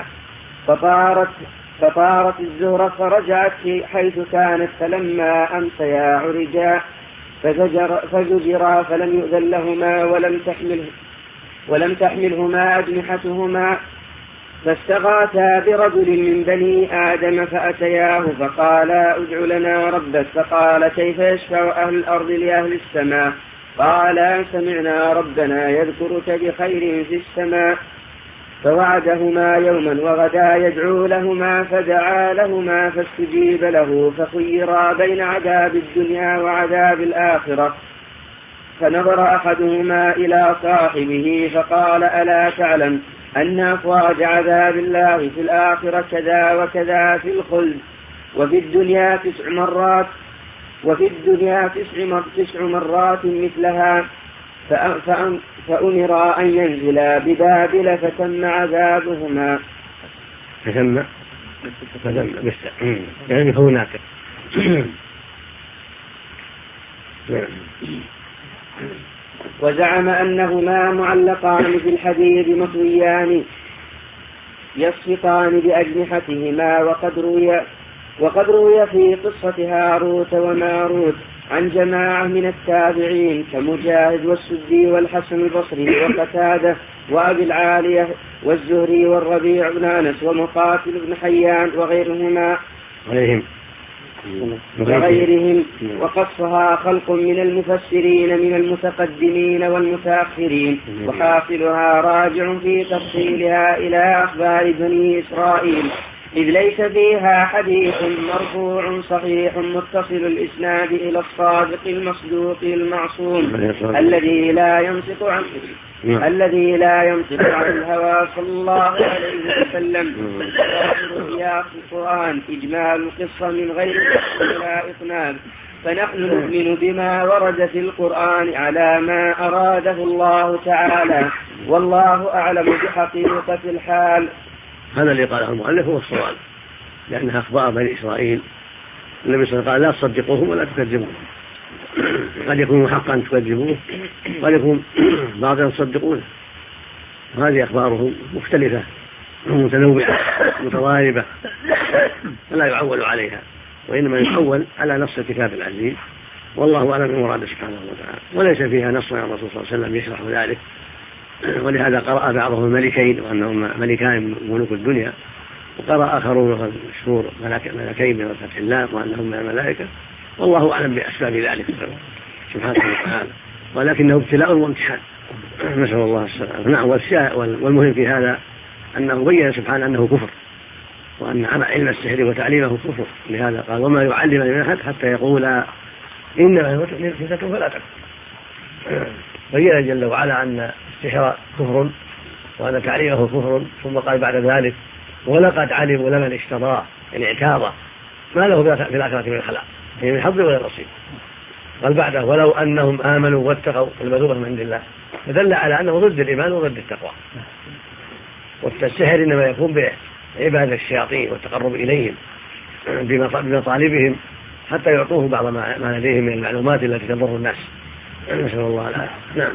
فطارت الزهرة فرجعت حيث كانت. فلما أمسيا عرجا فزجرا فلم يؤذن لهما ولم تحملهما أجنحتهما، فاستغاثا برجل من بني آدم فأتياه فقالا ادع لنا ربك. فقال كيف يشفع أهل الأرض لأهل السماء؟ قالا سمعنا ربنا يذكرك بخير في السماء. فوعدهما يوما وغدا يدعو لهما، فدعا لهما فاستجيب له، فخيرا بين عذاب الدنيا وعذاب الآخرة. فنظر أحدهما إلى صاحبه فقال ألا تعلم أن أفواج عذاب الله في الآخرة كذا وكذا في الخلد، وفي الدنيا 9 مرات مثلها. فأمر أن ينزلا ببابل فتم عذابهما. يعني هناك وزعم أنهما معلقان في الحديد مطويان يسقطان بأجنحتهما. وقد روي في قصة هاروت وماروت عن جماعة من التابعين كمجاهد والسدي والحسن البصري وقتادة وأبي العالية والزهري والربيع بن أنس ومقاتل بن حيان وغيرهم وقصها خلق من المفسرين من المتقدمين والمتأخرين، وحاصلها راجع في تفصيلها إلى أخبار بني إسرائيل إذ ليس فيها حديث مرفوع صحيح متصل الإسناد إلى الصادق المصدوق المعصوم الذي لا ينطق عن الهوى صلى الله عليه وسلم. سياق القرآن إجمال القصة من غير ولا إطناب، فنحن نؤمن بما ورد في القرآن على ما أراده الله تعالى، والله أعلم بحقيقة الحال. هذا اللي قاله المؤلف هو الصواب، لأنها أخبار بني إسرائيل. النبي صلى الله عليه وسلم قال لا تصدقوهم ولا تكذبوهم، قد يكون حقا تكذبوه، قد يكون بعضا تصدقونه. هذه أخبارهم مختلفة متنوعة متضاربة، فلا يعول عليها، وإنما يعول على نص الكتاب العزيز، والله أعلم بمراده سبحانه وتعالى. وليس فيها نص عن الرسول صلى الله عليه وسلم يشرح ذلك، ولهذا قرأ بعضهم الملكين وأنهما ملكان من ملوك الدنيا، وقرأ آخرون مشهور ملكين من فتح الله وأنهم من الملائكة، والله أعلم بأسباب ذلك سبحانه وتعالى، ولكنه ابتلاء وامتحان، نسأل الله السلامة. نعم. والمهم في هذا أنه بين سبحانه أنه كفر، وأن علم السحر وتعليمه كفر، لهذا قال وما يعلم من أحد حتى يقول إنما فتنة فلا تكفر. بين جل وعلا أن السحر كفر وأن تعليمه كفر، ثم قال بعد ذلك ولقد علموا لمن اشتراه، يعني اعتاضه ما له في الآخرة من خلاق، يعني من حظ ولا نصيب. قال بعده ولو أنهم آمنوا واتقوا، المذوبة من عند الله، فدل على أنه ضد الإيمان وضد التقوى. والسحر إنما يكون بعبادة الشياطين والتقرب إليهم بمطالبهم حتى يعطوه بعض ما لديهم من المعلومات التي تضر الناس، نسأل الله العافية. نعم.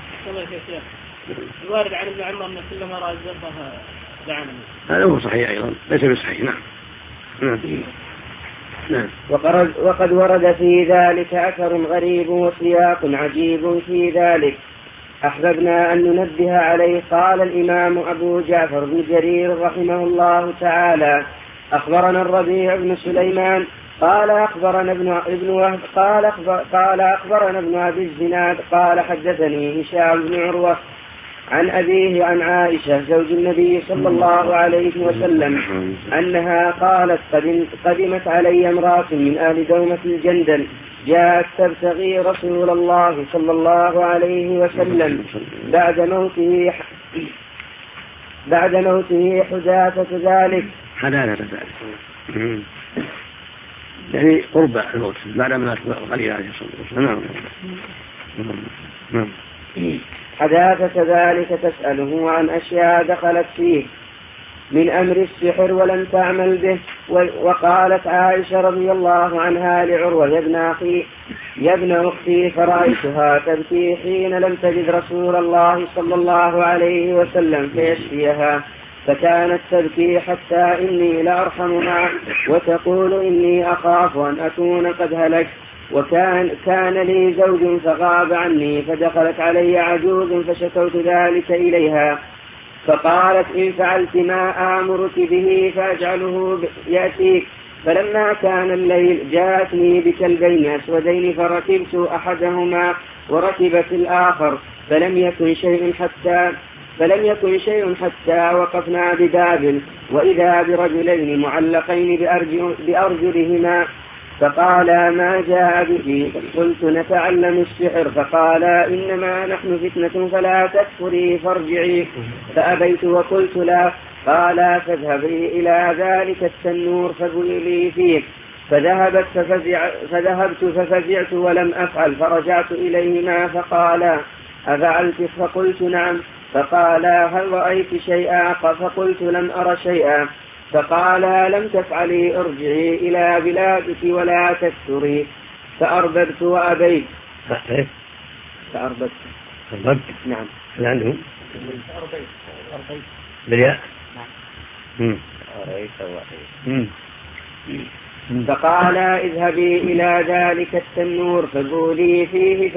الوارد عن ابن عمر أن كل ما رأى الزرقة لعنه، هذا هو صحيح أيضا، ليس بصحيح. نعم. نعم. وقد ورد في ذلك أثر غريب وسياق عجيب في ذلك أحببنا أن ننبه عليه. قال الإمام أبو جعفر بن جرير رحمه الله تعالى أخبرنا الربيع بن سليمان قال أخبرنا ابن وهب قال أخبرنا ابن أبي الزناد قال حدثني هشام بن عروة عن أبيه عن عائشة زوج النبي صلى الله عليه وسلم أنها قالت قدمت علي امرأة من أهل دومة الجندل جاءت تبتغي رسول الله صلى الله عليه وسلم بعد موته حداثة ذلك يعني قرب الموت بعد ما قليل عليه الصلاة والسلام. نعم. حداثة ذلك تسأله عن أشياء دخلت فيه من أمر السحر ولم تعمل به. وقالت عائشة رضي الله عنها لعروة يا ابن أختي فرأيتها تبكي حين لم تجد رسول الله صلى الله عليه وسلم فيشفيها، فكانت تبكي حتى إني لأرحمها وتقول إني أخاف أن أكون قد هلكت. كان لي زوج فغاب عني، فدخلت علي عجوز فشكوت ذلك إليها، فقالت إن فعلت ما آمرك به فأجعله يأتيك. فلما كان الليل جاءتني بكلبين أسودين فركبت أحدهما وركبت الآخر، فلم يكن شيء حتى وقفنا بباب، وإذا برجلين معلقين بأرجلهما، فقال ما جاء به؟ قلت نتعلم السحر. فقال إنما نحن فتنة فلا تكفري فارجعي. فأبيت وقلت لا. قال فاذهبي إلى ذلك التنور فبولي فيه. فذهبت ففزعت ولم أفعل، فرجعت إليهما فقال أفعلت؟ فقلت نعم. فقال هل رأيت شيئا؟ فقلت لم أر شيئا. فقال لم تفعلي ارجعي إلى بلادك ولا تكثري. فأرببت وأبيت. فأرببت نعم. عندهم بالياء. فقال اذهبي إلى ذلك التنور فبولي فيه.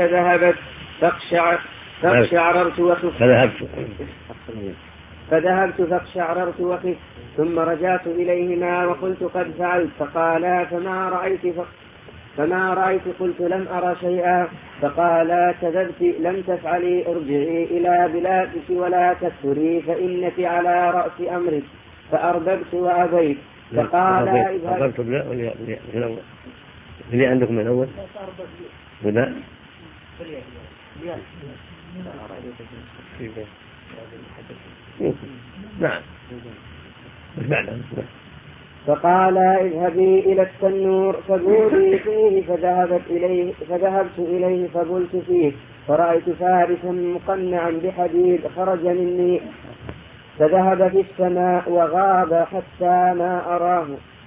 فذهبت فاقشعررت وخفت، ثم رجعت إليهما وقلت قد فعلت. فقالا فما رأيت؟ قلت لم أرى شيئا. فقالا كذبت، لم تفعلي ارجعي إلى بلادك ولا تكثري، فإنك على رأس أمرك. فأرببت وأبيت. فقال أرببت اللي عندكم من الأول ولا نعم فقال اذهبي إلى التنور فبولي فيه. فذهبت إليه فبلت فيه فرأيت فارسا مقنعا بحديد خرج مني فذهب في السماء وغاب حتى ما أراه.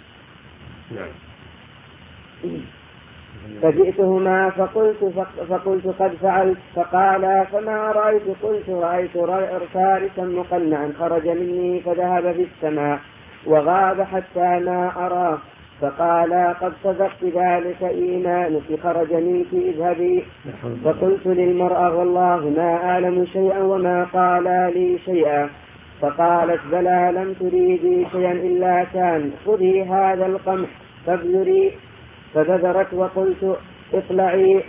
فجئتهما فقلت قد فعلت. فقال فما رأيت؟ قلت رأيت فارسا مقنعا خرج مني فذهب في السماء وغاب حتى ما أراه. فقال قد صدقت ذلك إيمانك خرج منك اذهبي. فقلت للمرأة والله ما أعلم شيئا وما قال لي شيئا. فقالت بلى لم تريدي شيئا إلا كان خذي هذا القمح فابذري. فبذرت وقلت اطلعي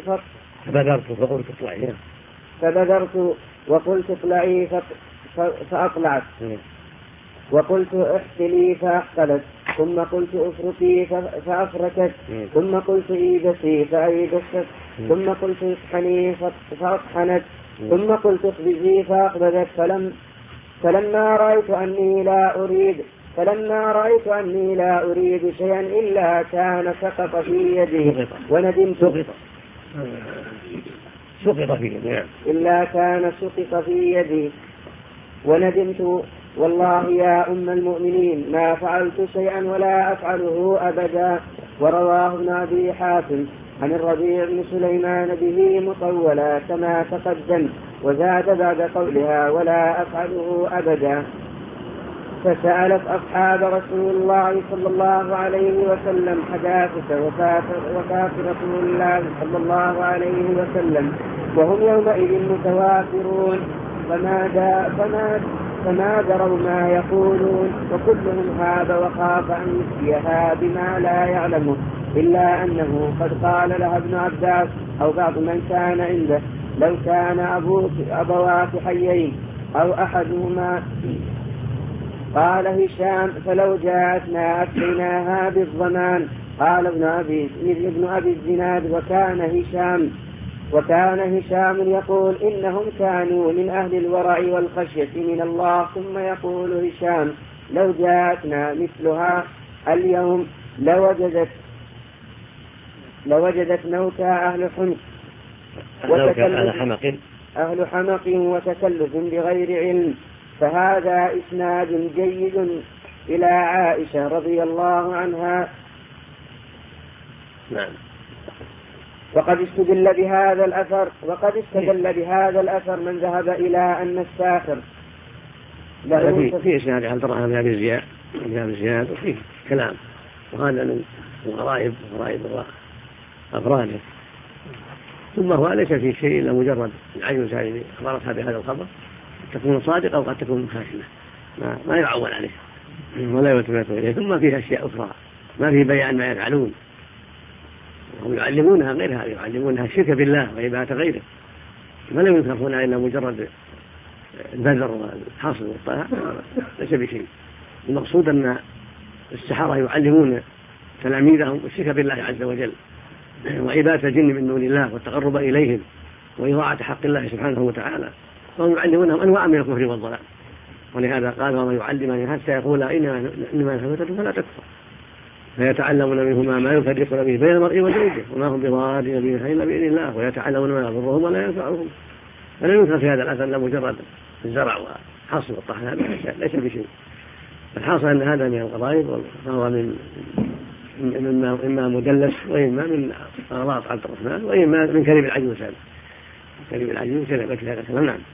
فبذرت وقلت اطلعي فأطلعت. وقلت احتلي فأحتلت. ثم قلت افركي فأفركت. ثم قلت ايبسي فأيبست. ثم قلت اطحني فأطحنت. ثم قلت اخبزي فأخبزت. فلما رأيت أني لا أريد شيئا إلا كان سقط في يدي وندمت إلا كان سقط في يدي وندمت. والله يا أم المؤمنين ما فعلت شيئا ولا أفعله أبدا. ورواه ابن أبي حاتم عن الربيع بن سليمان به مطولا كما تقدم وزاد بعد قولها ولا أفعله أبدا. فسألت أصحاب رسول الله صلى الله عليه وسلم حداثة وفاة رسول الله صلى الله عليه وسلم وهم يومئذ متوافرون فما دروا ما يقولون وكلهم هاب وخاف أن يفتيها بما لا يعلمه إلا أنه قد قال لها ابن عباس أو بعض من كان عنده لو كان أبواك حيين أو أحدهما. قال هشام فلو جاءتنا أفتيناها بالضمان. قال ابن أبي الزناد وكان هشام يقول إنهم كانوا من أهل الورع والخشية من الله. ثم يقول هشام لو جاءتنا مثلها اليوم لوجدت موتى أهل حمق وتكلف بغير علم. فهذا إسناد جيد إلى عائشة رضي الله عنها. نعم. وقد استدل بهذا الأثر من ذهب إلى أن الساحر في إسناد عبد الرحمن بن أبي زياد وفيه كلام وهذا من الغرائب أفراده. ثم هو ليس فيه شيء إلا مجرد العين سائل أخبرتها بهذا الخبر قد تكون صادقة وقد تكون خاشنة ما يعول عليه ولا يلتفت إليه. ثم فيها أشياء أخرى ما فيه بيان ما يفعلون وهم يعلمونها غير هذا يعلمونها الشرك بالله وعبادة غيره ما لم ينكفونها إلا مجرد البذر والحصر والطلاء ليس بشيء. المقصود أن السحرة يعلمون تلاميذهم الشرك بالله عز وجل وعبادة الجن من دون الله والتقرب إليهم وإضاعة حق الله سبحانه وتعالى وهم يعلمونهم أنواع من الكفر والضلال. ولهذا قال وما يعلمان حتى يقول إنما ثبتت فلا تكفر. فيتعلمون منهما ما يفرقون به بين المرء وزوجه وما هم بضارين به إلا بإذن الله ويتعلمون ما يضرهم ولا ينفعهم. فلا ينكر في هذا الأثر إلا مجرد الزرع وحصر والطحن ليس بشيء. الحاصل أن هذا من الغرائب وهو إما مدلس وإما من أغلاط عبد الرحمن وإما من كلب العجوز هذا كلب العجوز كلب كذا كلام. نعم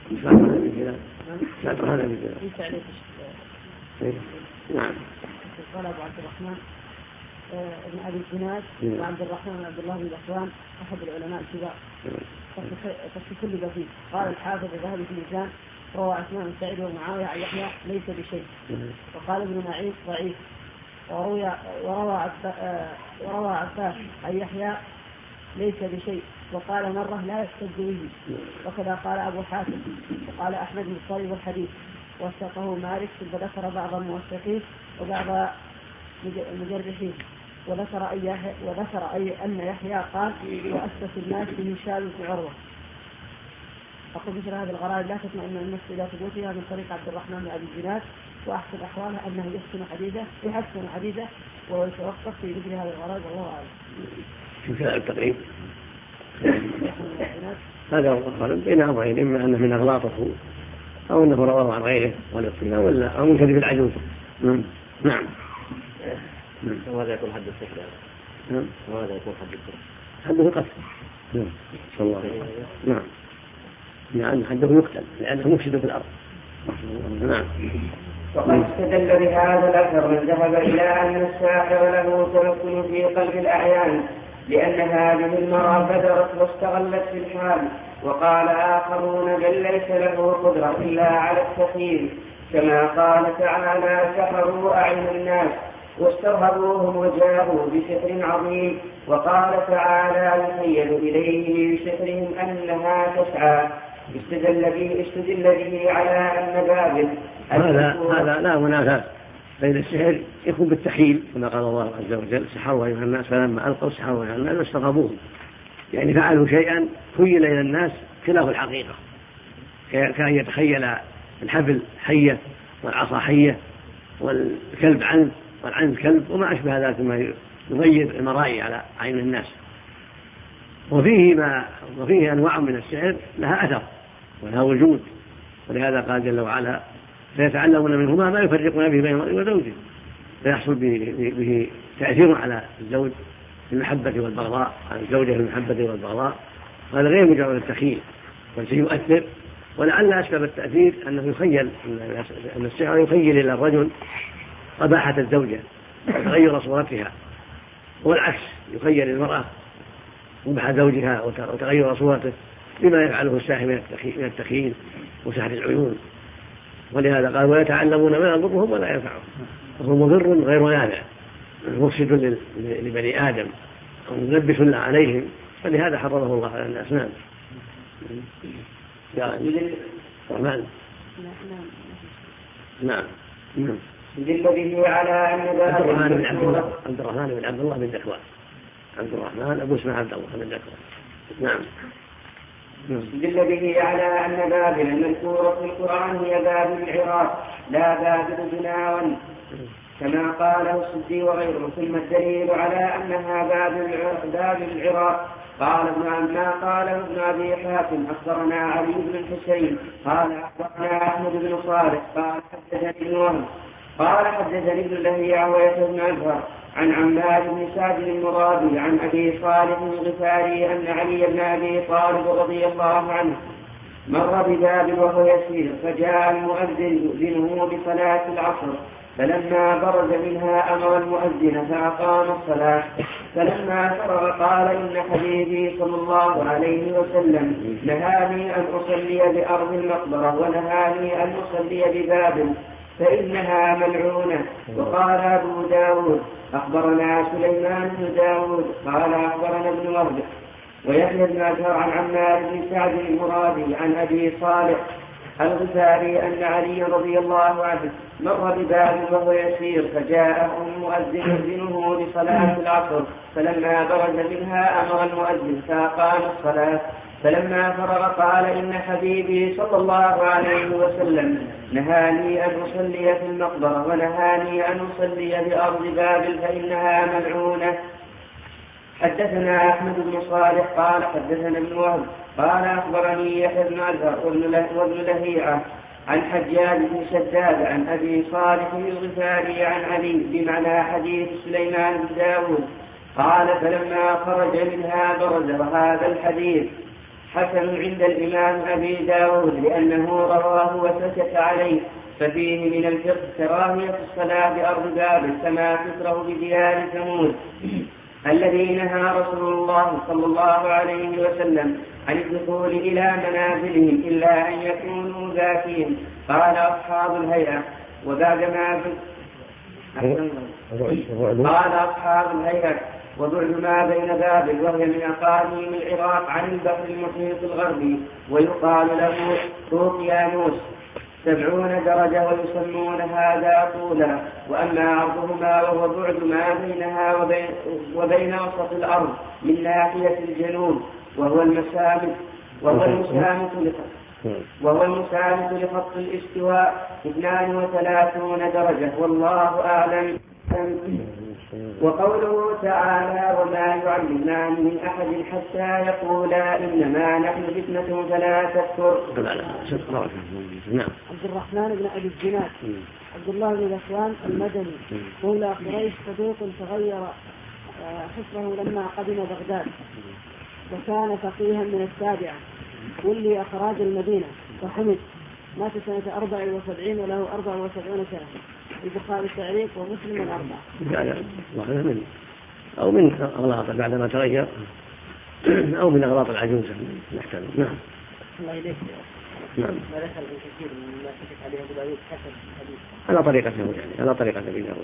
نعم. قال أبو عبد الرحمن ابن أبي الزناد وعبد الرحمن بن عبد الله بن ذكوان أحد العلماء الكبار فكل فيه. قال الحافظ الذهبي في الميزان روى عثمان بن سعيد ومعاوية عن يحيى ليس بشيء. وقال ابن معين ضعيف. وروى عباس عن يحيى ليس بشيء. وقال مرة لا يحتج به. وكذا قال أبو حاتم وقال أحمد بن صالح الحديث وثقه مالك وذكر بعض الموثقين وبعض المجرحين وذكر أن يحيى قال وأسس الناس به هشام بن عروة. أقول مثل هذه الغرائب لا تطمئن النفس إلى ثبوتها من طريق عبد الرحمن بن أبي الزناد، وأحسن أحوالها أنه يحسن حديثه ويتوقف في ذكر هذه الغرائب والله أعلم. شو كذا التقريب؟ هذا هو الغالب بين أمرين، إما أنه من أغلاطه أو أنه رواه عن غيره والاطلاع ولا أو من كذب العجوز. نعم. وهذا يكون حد السحر. وهذا يكون حد السحر. حده القتل. صلى الله عليه وسلم. نعم. يعني حده يقتل لأنه مفسد في الأرض. نعم. وقد استدل بهذا الأثر من ذهب إلى أن الساحر له تمكن في قلب الأعيان لأن هذه المرأة بدرت واستغلت في الحال، وقال آخرون بل ليس له قدرة إلا على التخيل، كما قال تعالى سحروا أعين الناس واسترهبوهم وجاءوا بسحر عظيم، وقال تعالى يخيل إليه بسحرهم أنها تسعى. استدل به على أن بابل هذا لا منافاة بين السحر يكون بالتخيل كما قال الله عز وجل سحروا أيها الناس فلما ألقوا سحروا أيها الناس واسترهبوهم، يعني فعلوا شيئا خيل إلى الناس خلاف الحقيقة، كان يتخيل الحبل حية والعصا حية والكلب عنز والعنز كلب وما أشبه ذلك ما يغير المرائي على عين الناس. وفيه أنواع من السحر لها أثر ولها وجود، ولهذا قال جل وعلا فيتعلمون منهما ما يفرقون به بين المرء وزوجه، فيحصل به تأثير على الزوج في المحبة والبغضاء، على الزوجة في المحبة والبغضاء، هذا غير مجرد التخيل بل سيؤثر. ولعل أسباب التأثير أنه يخيل أن السحر يخيل إلى الرجل قباحة الزوجة وتغير صورتها، والعكس يخيل المرأة قبح زوجها وتغير صورته بما يفعله الساحر من التخيل وسحر العيون. ولهذا قال ويتعلمون ما يضرهم ولا ينفعهم وهو مضر غير نافع مفسد لبني آدم أو ملبس عليهم، فلهذا حرمه الله على الأسنان. الرحمن نعم. يدل به على أن عبد الرحمن بن عبد الله بن ذكوان، عبد الرحمن أبو اسمه عبد الله بن ذكوان. نعم. يدل به على أن بابل المذكورة في القرآن هي بابل العراق لا بابل جناون كما قاله السدي وغيره. ثم الدليل على أنها بابل العراق قال ابن أبي حاتم أخبرنا علي بن الحسين قال أخبرنا أحمد بن صالح قال حدثني وهب قال حدثني ابن لهيعة ويحيى بن أزهر عن عمار بن سعد المرادي عن أبي صالح الغفاري أن علي بن أبي طالب رضي الله عنه مر ببابل وهو يسير فجاء المؤذن يؤذنه بصلاة العصر، فلما برز منها أمر المؤذن فأقام الصلاة، فلما فرغ قال إن حبيبي صلى الله عليه وسلم نهاني أن أصلي بأرض المقبرة ونهاني أن أصلي ببابل فإنها ملعونة. وقال أبو داود أخبرنا سليمان بن داود قال أخبرنا ابن وهب ويحيى بن أزهر عن عمار بن سعد المرادي عن أبي صالح الغفاري أن علي رضي الله عنه مر ببابل وهو يسير فجاءه المؤذن يؤذنه بصلاة العصر، فلما برز منها أمر المؤذن فأقام الصلاة، فلما فرغ قال إن حبيبي صلى الله عليه وسلم نهاني أن أصلي في المقبرة ونهاني أن أصلي بأرض بابل فإنها ملعونة. حدثنا أحمد بن صالح قال حدثنا ابن وهب قال أخبرني يحيى بن أزهر وابن لهيعة عن حجاج بن شداد عن أبي صالح الغفاري عن علي بمعنى حديث سليمان بن داود قال فلما خرج منها برز. وهذا الحديث حسن عند الإمام أبي داود لأنه رواه وسكت عليه، ففيه من الفقه كراهية الصلاة بأرض بابل كما تكره بديار ثمود الذي نهى رسول الله صلى الله عليه وسلم عن الدخول إلى منازلهم إلا أن يكونوا ذاكين. قال أصحاب الهيئة وبعد ما بين بابل وهي من أقاليم العراق عن البحر المحيط الغربي ويقال له روقيانوس 70 درجة ويسمون هذا طولا. وأما عرضهما وهو بعد ما بينها وبين وسط الأرض من ناحية الجنوب وهو المسامح لخط الاستواء 32 درجة والله أعلم. وقوله تعالى وما يعلمان من أحد حتى يقولا إنما نحن فتنة فلا تكفر. عبد الرحمن بن أبي الزناد عبد الله بن ذكوان المدني مولى قريش صدوق تغير حسنه لما قدم بغداد وكان فقيها من السابعة ولي أخراج المدينة فحمد مات سنة 74 وله 74 سنة. البخاري التعليق ومسلم 4. أو من أغلاط بعدما تغير أو من أغلاط العجوز نحتمل. نعم. الله إليك. نعم. ما دخل الكثير من الناس يشهد عليه أبو داود حسن الحديث. على طريقته يعني على طريقة أبي داود.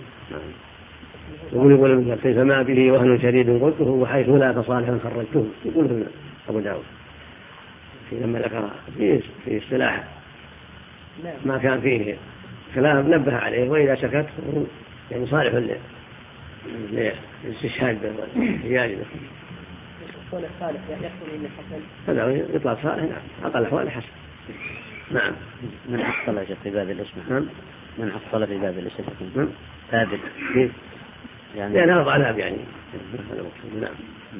نعم. يقول كيف ما به وهن شديد قلته وحيث لا فصالحا خرجته يقول أبو داود لما ذكر في اصطلاح ما كان فيه كلام نبه عليه وإذا سكت يعني صالح للاستشهاد بالحجاج به. صالح يحصل إن حسن هذا يطلق صالح. نعم. أقل أحوال حسن. نعم. من حصل في باب الاسم. نعم. من حصل في باب الاسم. نعم. ثابت. كيف؟ يعني هذا عذاب يعني. نعم.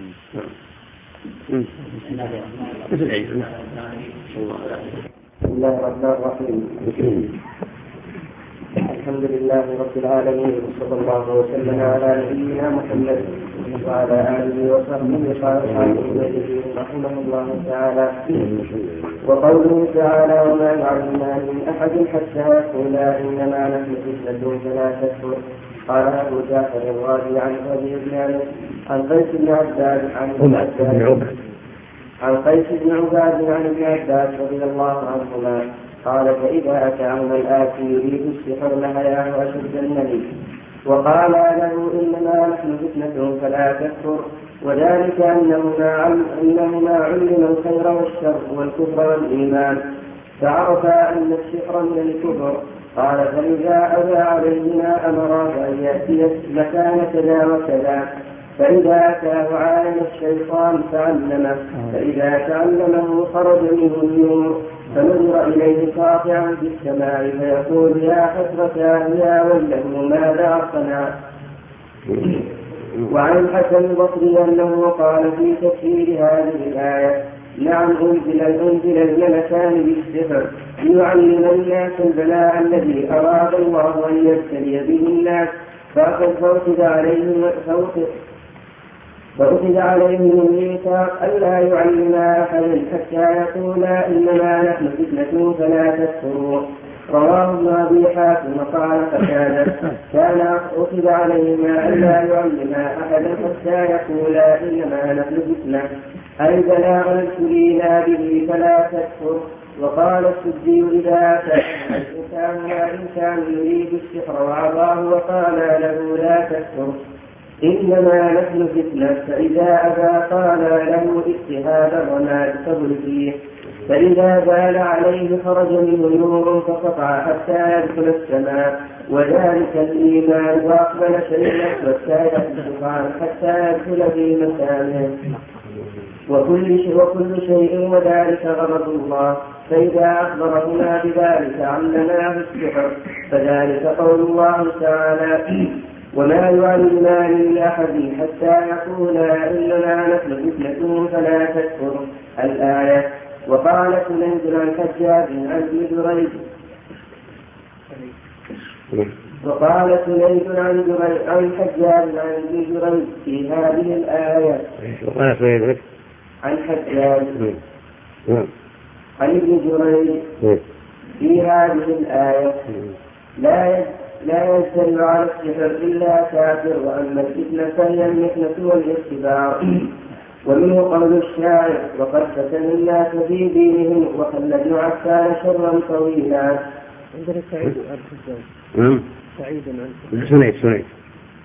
نعم. مثل عيد. نعم. بسم الله الرحمن الرحيم. الحمد لله رب العالمين وصلى الله وسلم على نبينا محمد وعلى آله وصحبه وصحبه رحمه الله تعالى. وقوله تعالى وما يعلمان من أحد حتى يقولا إنما نحن فتنة فلا تكفر. قال أبو جعفر الرازي عن أبي بن عن قيس بن عباد عن ابن عباس رضي الله عنهما قال فإذا أتاهما الآتي يريد السحر لهياه أشد النبي وقال له إنما نحن فتنة فلا تكفر. وذلك أنهما علم الخير والشر والكفر والإيمان فعرف أن السحر من الكفر. قال فإذا أبى عليهما أمرا فأن يأتي مكان كذا وكذا. فإذا أتاه عالم الشيطان تعلمه فإذا تعلمه خرج منه النور فنظر إليه ساطعا في السماء فيقول يا حسرة يا ويله ماذا صنع. وعن الحسن البصري أنه قال في تفسير هذه الآية نعم أنزل الملكان بالسحر ليعلم الناس البلاء الذي أراد الله أن يبتلي به الناس فأخذ عليهم الميثاق ألا يعلما أحدا حتى يقولا إنما نحن فتنة فلا تكفروا. رواه ابن أبي حاتم وقال قتادة كان أخذ عليهما ألا يعلما أحدا حتى يقولا إنما نحن فتنة أي بلاغ ابتلينا به فلا تكفر. وقال السدي إذا كان الإنسان يريد السحر وعطاه وقال له لا تكفر إنما نحن فتنة فإذا أبى قال له اجتهاد الرماد فبل فيه فإذا بال عليه خرج منه نور فقطع حتى يدخل السماء وذلك الإيمان وأقبل شيء حتى يدخل في مكانه وكل شيء وذلك غضب الله. فإذا أخبرهما بذلك علمناه السحر فذلك قول الله تعالى وما يعلمان من أحد حتى يقولا إنما نحن فتنة فلا تكفر الآية. وقال سليم عن حجاج عن ابن جريج عن حجاج عن ابن جريج في هذه الآية عن حجاج عن ابن جريج في هذه الآية لا يجتمع على السحر إلا كافر وأما الفتنة فهي المحنة والاختبار. ومنه قول الشاعر وقد فتن الناس في دينهم وخلدوا عفان شرا طويلا. عندنا سعيد سعيد سنيد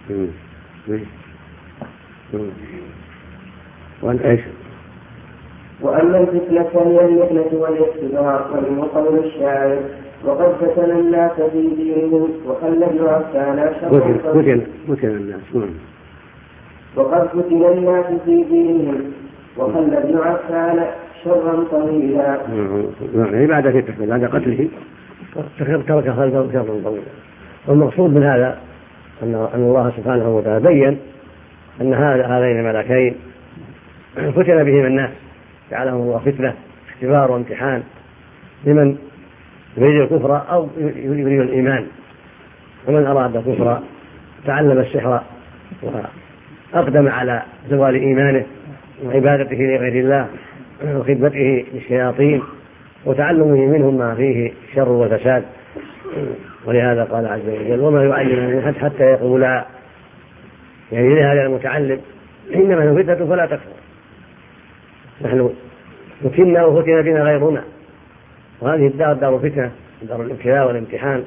وأنت إيش؟ وأما الفتنة فهي المحنة والاختبار ومنه قول الشاعر وقد فتن الناس في دينهم وخلى ابن عفان فتن الناس وقد فتن الناس في دينهم وخلى ابن عفان شرا طويلا. يعني بعد فتنة بعد قتله ترك خلفه شرا طويلا. والمقصود من هذا أن الله سبحانه وتعالى بين أن هذين الملكين فتن بهم الناس جعلهم الله فتنة اختبار وامتحان لمن يريد الكفر أو يريد الإيمان. ومن أراد الكفر تعلم السحر وأقدم على زوال إيمانه وعبادته لغير الله وخدمته للشياطين وتعلمه منهم ما فيه شر وفساد. ولهذا قال عز وجل وما يعلم من أحد حتى يقولا، يعني لهذا المتعلم إنما هي فتنة فلا تكفر. نحن فتنا وفتن بنا غيرنا، وهذه الدار دار فتنة، دار الابتلاء والامتحان.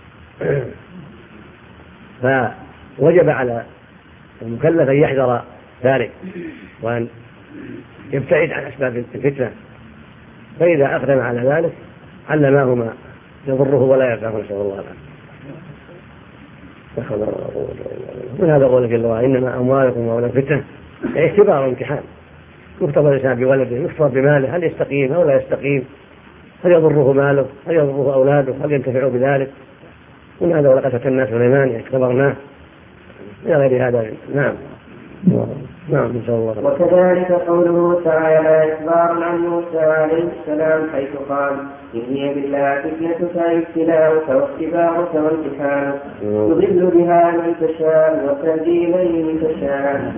فوجب على المكلف أن يحذر ذلك وأن يبتعد عن أسباب الفتنة، فإذا أقدم على ذلك علماه ما يضره ولا ينفعه، نسأل الله العافية. من هذا قوله جل وعلا إنما أموالكم وأولادكم فتنة، يعني اختبار وامتحان. يختبر الإنسان بولده، يختبر بماله، هل يستقيم أو لا يستقيم، هل يضره ماله، هل يضره أولاده، هل ينتفعوا بذلك. من هذا ولقد فتنا الناس سليمان اختبرناه إلى غير هذا. نعم نسأل الله. وكذلك قوله تعالى إخبار عن موسى عليه السلام حيث قال إن هي بالله فتنتك ابتلاؤك واختبارك وامتحانك تضل بها من تشاء وتهدي من تشاء.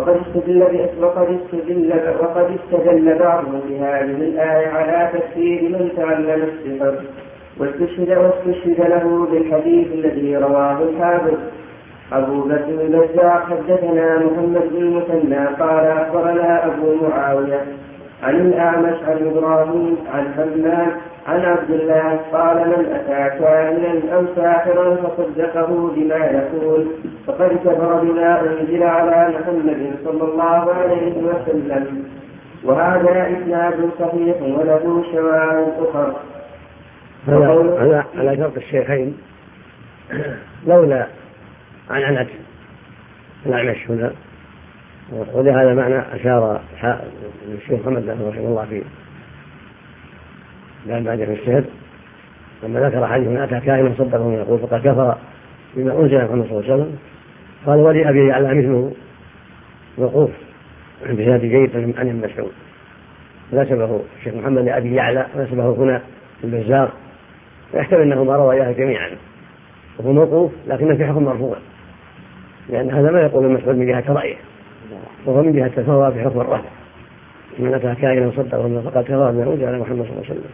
وقد استدل بعضهم بهذه الآية على تكفير من تعلم السحر، واستشهد له بالحديث الذي رواه الحافظ أبو بكر البزار حدثنا محمد بن المثنى قال أخبرنا أبو معاوية عن الأعمش عن إبراهيم عن همام عن عبد الله قال من أتى كاهنا أو ساحرا فصدقه بما يقول فقد كفر بما أنزل على محمد صلى الله عليه وسلم. وهذا إسناد صحيح وله شواهد أخرى. على شرط الشيخين لولا عن الأعمش هنا، ولهذا معنى أشار الشيخ محمد رحمه الله فيه لا بعد في الشهر لما ذكر حديث من أتى كاهنا صدقه يقول فقد كفر بما أنزل محمد صلى الله عليه وسلم. قال ولي أبي يعلى مثله وقوف بهذا جيد عن ابن مسعود، نسبه الشيخ محمد لأبي يعلى ونسبه هنا البزار، ويحتمل أنه ما رواه جميعا وهو موقوف لكن في حكم مرفوع، لأن هذا ما يقول المسعود من جهة رأيه وهو من جهة الفوى في حكم الرفع. من أتى كائنا صدقه فقد كفر بما أنزل على محمد صلى الله عليه وسلم.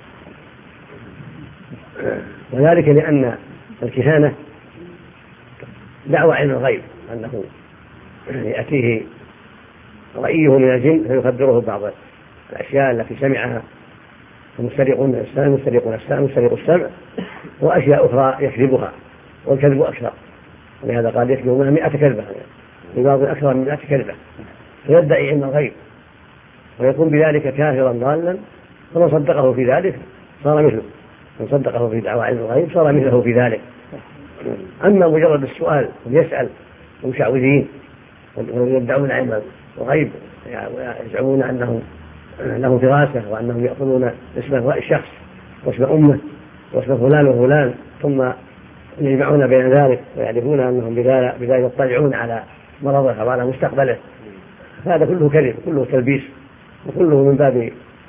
وذلك لأن الكهانة دعوى علم الغيب، أنه يأتيه رأيه من الجن فيخبره بعض الأشياء التي سمعها، المسترقون السمع وأشياء أخرى يكذبها، والكذب أكثر، ولهذا قال يكذبون 100 كذبة، لبعض أكثر من 100 كذبة، فيدعي علم الغيب ويكون بذلك كافرا ضالا، فمن صدقه في ذلك صار مثله، من صدقه في دعوى علم الغيب صار مثله في ذلك. أما مجرد السؤال ويسأل المشعوذين ويدعون علم الغيب ويزعمون أنهم له فراسة وأنهم يأخذون اسم الشخص واسم أمه واسم فلان وفلان ثم يجمعون بين ذلك ويعرفون أنهم بذلك يطلعون على مرضه وعلى مستقبله، هذا كله كذب، كله تلبيس، وكله من باب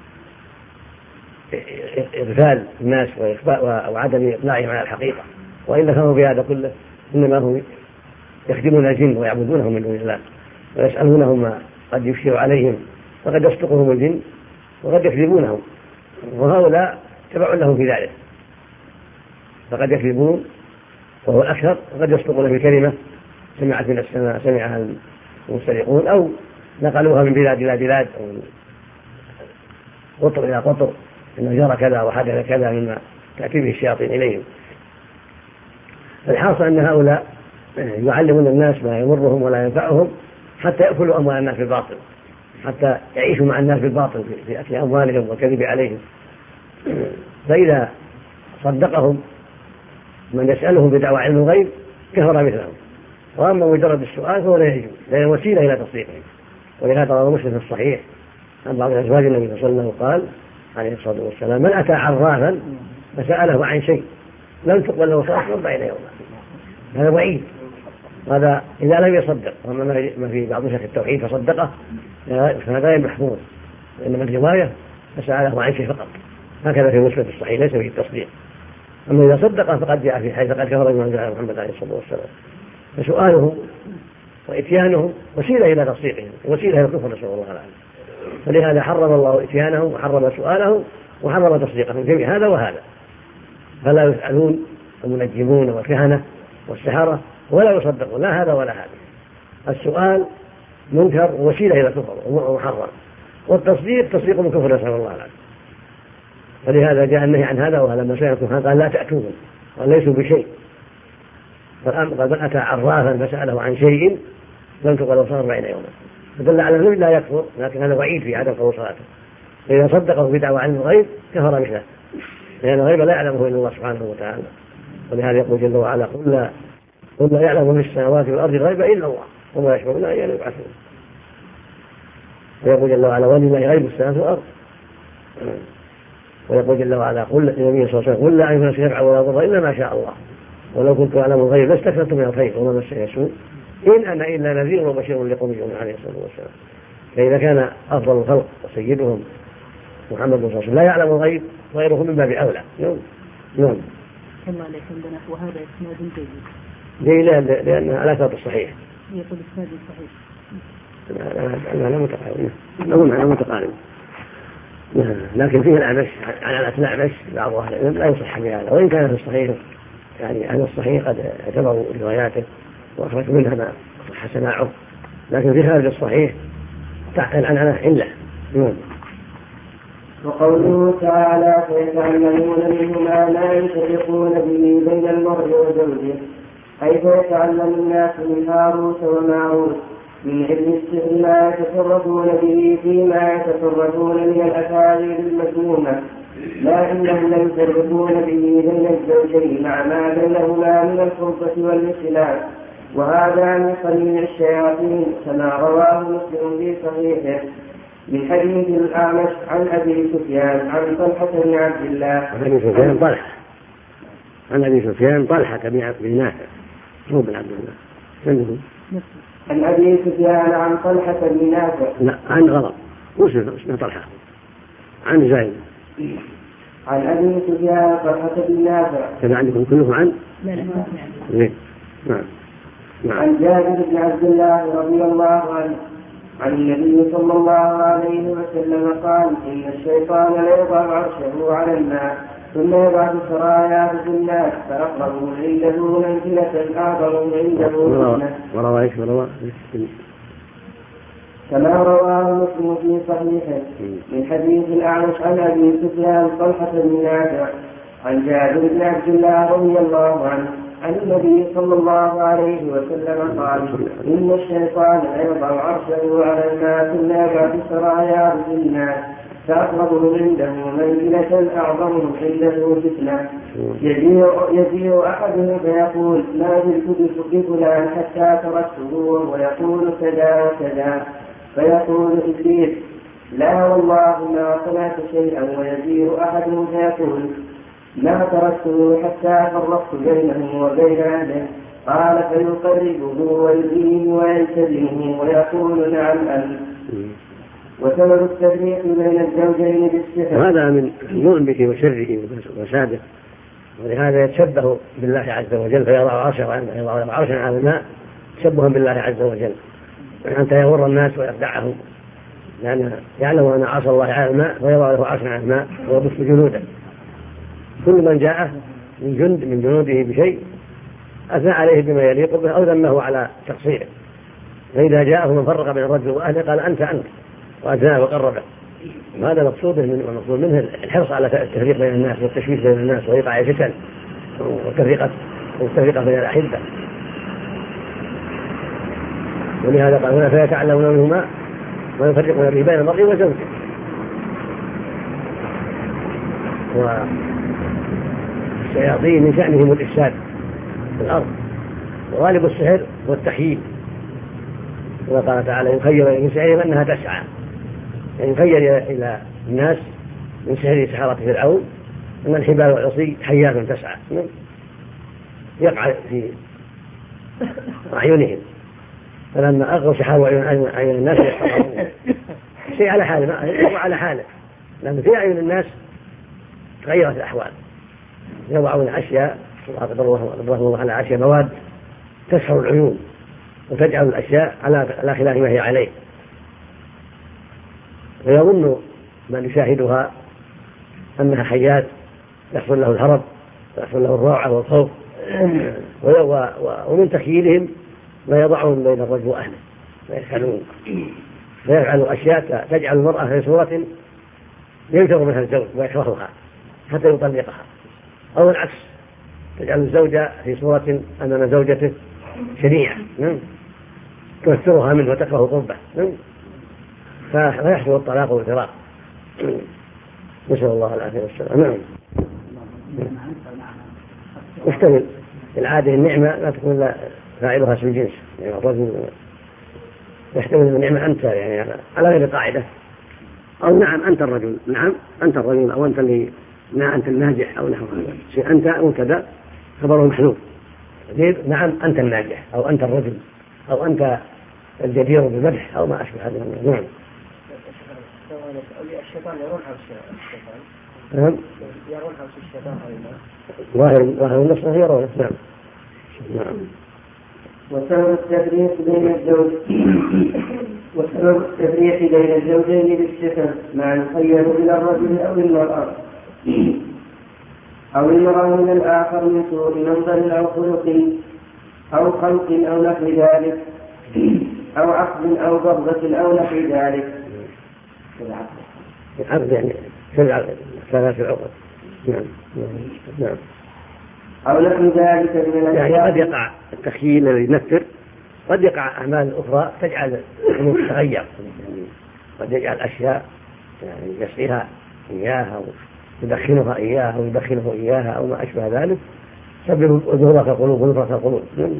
إغفال الناس وعدم إقناعهم على الحقيقة. وإلا كانوا بهذا كله إنما هم يخدمون الجن ويعبدونهم من دون الله ويسألونهم ما قد يشير عليهم، وقد يصدقهم الجن وقد يكذبونهم، وهؤلاء تبع لهم في ذلك، فقد يكذبون وهو الأكثر، وقد يصدقون في كلمة سمعت من السماء سمعها المسترقون أو نقلوها من بلاد إلى بلاد أو قطر إلى قطر إنه جرى كذا وحدث كذا مما تأتي به الشياطين إليهم. فالحاصل أن هؤلاء يعلمون الناس ما يضرهم ولا ينفعهم حتى يأكلوا أموال الناس بالباطل، حتى يعيشوا مع الناس بالباطل في أكل أموالهم والكذب عليهم. فإذا صدقهم من يسألهم بدعوى علم الغيب كفر مثلهم، وأما مجرد السؤال فهو لا يجوز، لأنه وسيلة إلى تصديقهم. ولهذا روى مسلم في الصحيح عن بعض أزواج النبي صلى الله عليه وسلم قال عليه الصلاة والسلام: من أتى عرافا فسأله عن شيء لم تقبل له صلاة 40 يوما. هذا وعيد، هذا إذا لم يصدق. وأما ما في بعض نسخ التوحيد فصدقه فهذا غير محفوظ، إنما الرواية فسأله عن شيء فقط، هكذا في مسلم في الصحيح، ليس فيه التصديق. أما إذا صدق فقد جاء في حيث قد كفر بما جاء محمد عليه الصلاة والسلام. فسؤاله وإتيانه وسيلة إلى تصديقهم، وسيلة إلى الكفر، نسأل الله العافية. فلهذا حرم الله إتيانه وحرم سؤاله وحرم تصديقهم جميع هذا وهذا. فلا يسألون المنجمون والكهنة والسحرة ولا يصدقون لا هذا ولا هذا. السؤال منكر ووسيلة إلى الكفر ومحرم، والتصديق تصديق من كفر، نسأل الله العافية. فلهذا جاء النهي عن هذا. وهذا لما سألكم قال لا تأتوهم وليسوا بشيء. قال من أتى عرافا فسأله عن شيء لم تقبل صلاة 40 يوما، فدل على أنه لا يكفر، لكن هذا وعيد في عدم قبول صلاته. فإذا صدقه بدعوى علم الغيب كفر مثله، لأن الغيب لا يعلمه إلا الله سبحانه وتعالى. ولهذا يقول جل وعلا: قل لا يعلم في السماوات والأرض الغيب إلا الله وما يشعرون أيان يبعثون. ويقول جل وعلا: ولله غيب السماوات والأرض. ويقول جل وعلا: قل للنبي صلى الله عليه وسلم: قل لا أملك نفعا ولا ضرا إلا ما شاء الله ولو كنت أعلم الغيب لاستكثرت من الخير وما مسني سوء إن أنا إلا نذير وبشير لقوم يؤمنون عليه الصلاة والسلام. فإذا كان أفضل الخلق وسيدهم محمد صلى الله عليه وسلم لا يعلم الغيب غيره من باب أولى. نعم. كما ليس عندنا وهذا إسناد جيد لأنها على شرط الصحيح. يقول إسناد صحيح. لا متقارب، نقول معنى متقارب. لكن فيه الأعمش على الأعمش بعض أهل العلم لا يصح بهذا، وإن كان في الصحيح يعني أهل الصحيح قد اعتبروا رواياته وأخرجوا منها ما صح سماعه، لكن في خارج الصحيح العنعنة علة. وقوله تعالى: فيتعلمون منهما ما يفرقون به بين المرء وزوجه، أي فيتعلم الناس من هاروت وماروت من علم السر ما يتصرفون به فيما يتصرفون من الأفاعيل المذمومة، لا إنهم لا يفرقون به بين الزوجين مع ما بينهما من الخلطة والانسلاك، وهذا من صنيع الشياطين كما رواه مسلم في صحيحه من حديث الأعمش عن أبي سفيان عن طلحة بن عبد الله عن أبي سفيان طلحة بن نافع هو بن عبد الله عن أبي سفيان عن طلحة بن نافع لا عن غضب اسمه طلحة عن زيد عن أبي سفيان طلحة بن نافع. كما عندكم كلهم عن عن جابر بن عبد الله رضي الله عنه عن النبي صلى الله عليه وسلم قال: إن الشيطان ليضع عرشه على الماء ثم يبعث سراياه في الناس فأقربهم عنده منزلة أعظم عنده فتنة. كما رواه مسلم في صحيحه من حديث الأعمش عن أبي سفيان طلحة بن نافع عن جابر بن عبد الله رضي الله عنه عن النبي صلى الله عليه وسلم قال: إن الشيطان يضع عرشه على الماء ثم يبعث سراياه في الناس فأقربهم عنده منزلة أعظمهم عنده فتنة. يجيء أحدهم فيقول: ما زلت بفلان حتى تركته وهو يقول كذا وكذا، فيقول إبليس: لا والله ما صنعت شيئا. ويجيء أحدهم فيقول: ما تركته حتى فرقت بينه وبين أهله. قال: فيقربه ويديه ويلتزمه ويقول: نعم أنت. وسبب التفريق بين الزوجين بالسحر، وهذا من ظلمه وشره وفساده، ولهذا يتشبه بالله عز وجل فيضع عرشا على الماء تشبها بالله عز وجل حتى يغر الناس ويخدعهم، لأنه يعلم أن عصى الله على الماء ويضع له عرشا على الماء ويبث جنوده. كل من جاءه من جند من جنوده بشيء أثنى عليه بما يليق به أو ذمه على تقصيره، فإذا جاءه من فرق بين الرجل وأهله قال: أنت وأدناه وقربه. وهذا مقصود منه الحرص على التفريق بين الناس والتشويش بين الناس وإيقاع الفتن والتفرقة بين الأحبة. ولهذا قال هنا: فيتعلمون منهما ويفرقون به بين المرء وزوجه. والشياطين من شأنهم الإفساد في الأرض، وغالب السحر هو التحييل. وقال تعالى يخيل من سحرهم أنها تسعى، يعني يخيل إلى الناس من سحرة فرعون أن الحبال والعصي حيات تسعى يقع في أعينهم، فلما أغوا سحروا أعين الناس يستطيعون شيء على حاله وعلى حاله، لأن في أعين الناس تغيرت الأحوال، يضعون أشياء الله على أشياء مواد تسحر العيون وتجعل الأشياء على خلاف ما هي عليه، ويظن من يشاهدها أنها حيات يحصل له الهرب ويحصل له الروعة والخوف. ومن تخيلهم ما يضعون بين الرجل وأهله ويسألون، فيفعلوا أشياء تجعل المرأة في صورة ينفر منها الزوج ويكرهها حتى يطلقها، أو العكس تجعل الزوجة في صورة أمام زوجته شنيعة تكثرها منه وتكره قربه، فيحصل الطلاق والفراق. نسأل الله العافية والسلام. نعم. يحتمل العادة النعمة لا تكون لا فاعلها اسم الجنس، يعني الرجل يحتمل النعمة أنت يعني على غير قاعدة، أو نعم أنت الرجل، نعم أنت الرجل، أو أنت اللي أنت الناجح أو نحو هذا شيء، أنت أو كذا خبره محذوف، نعم أنت الناجح أو أنت الرجل أو أنت الجدير بالمدح أو ما أشبه هذا. نعم. الشيطان يرون حوش الشيطان. نعم. يرون حوش الشيطان ظاهر النص يرونه. نعم. نعم. وسبب التفريق بين الزوجين بالسحر مع الخير إلى الرجل أو المرأة من الآخر من سوء منظر أو خلق أو نحو ذلك، أو عقد أو ضربة أو نحو ذلك. العقد يعني ثلاث العقد. نعم. أو نحو ذلك من الأشياء. يعني قد يقع التخيل الذي ينفر، قد يقع أعمال أخرى تجعل الأمور تتغير، قد يجعل أشياء يعني يسقيها إياها ويدخنها إياها ويدخنه إياها أو ما أشبه ذلك، سبب ظهورات القلوب ونفرة القلوب.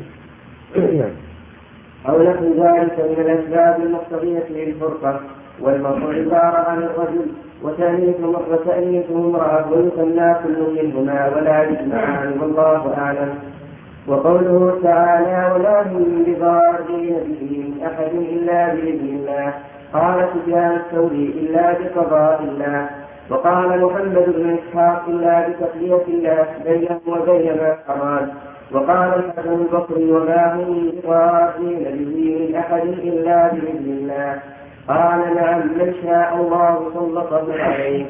أو نحو ذلك من الأسباب المقتضية للفرقة، والمرء عبارة عن الرجل وتأنيثه امرأة ويثنى كل منهما ولا يجمعان والله أعلم. وقوله تعالى ولا هم بضارين به من أحد إلا بإذن الله، قال سفيان الثوري إلا بقضاء الله، وقال محمد بن إسحاق إلا بتقضية الله بينهم وبين ما أراد، وقال الحسن البصري وما هم بضارين به من أحد إلا بإذن الله، قال نعم من شاء الله سلطه عليه.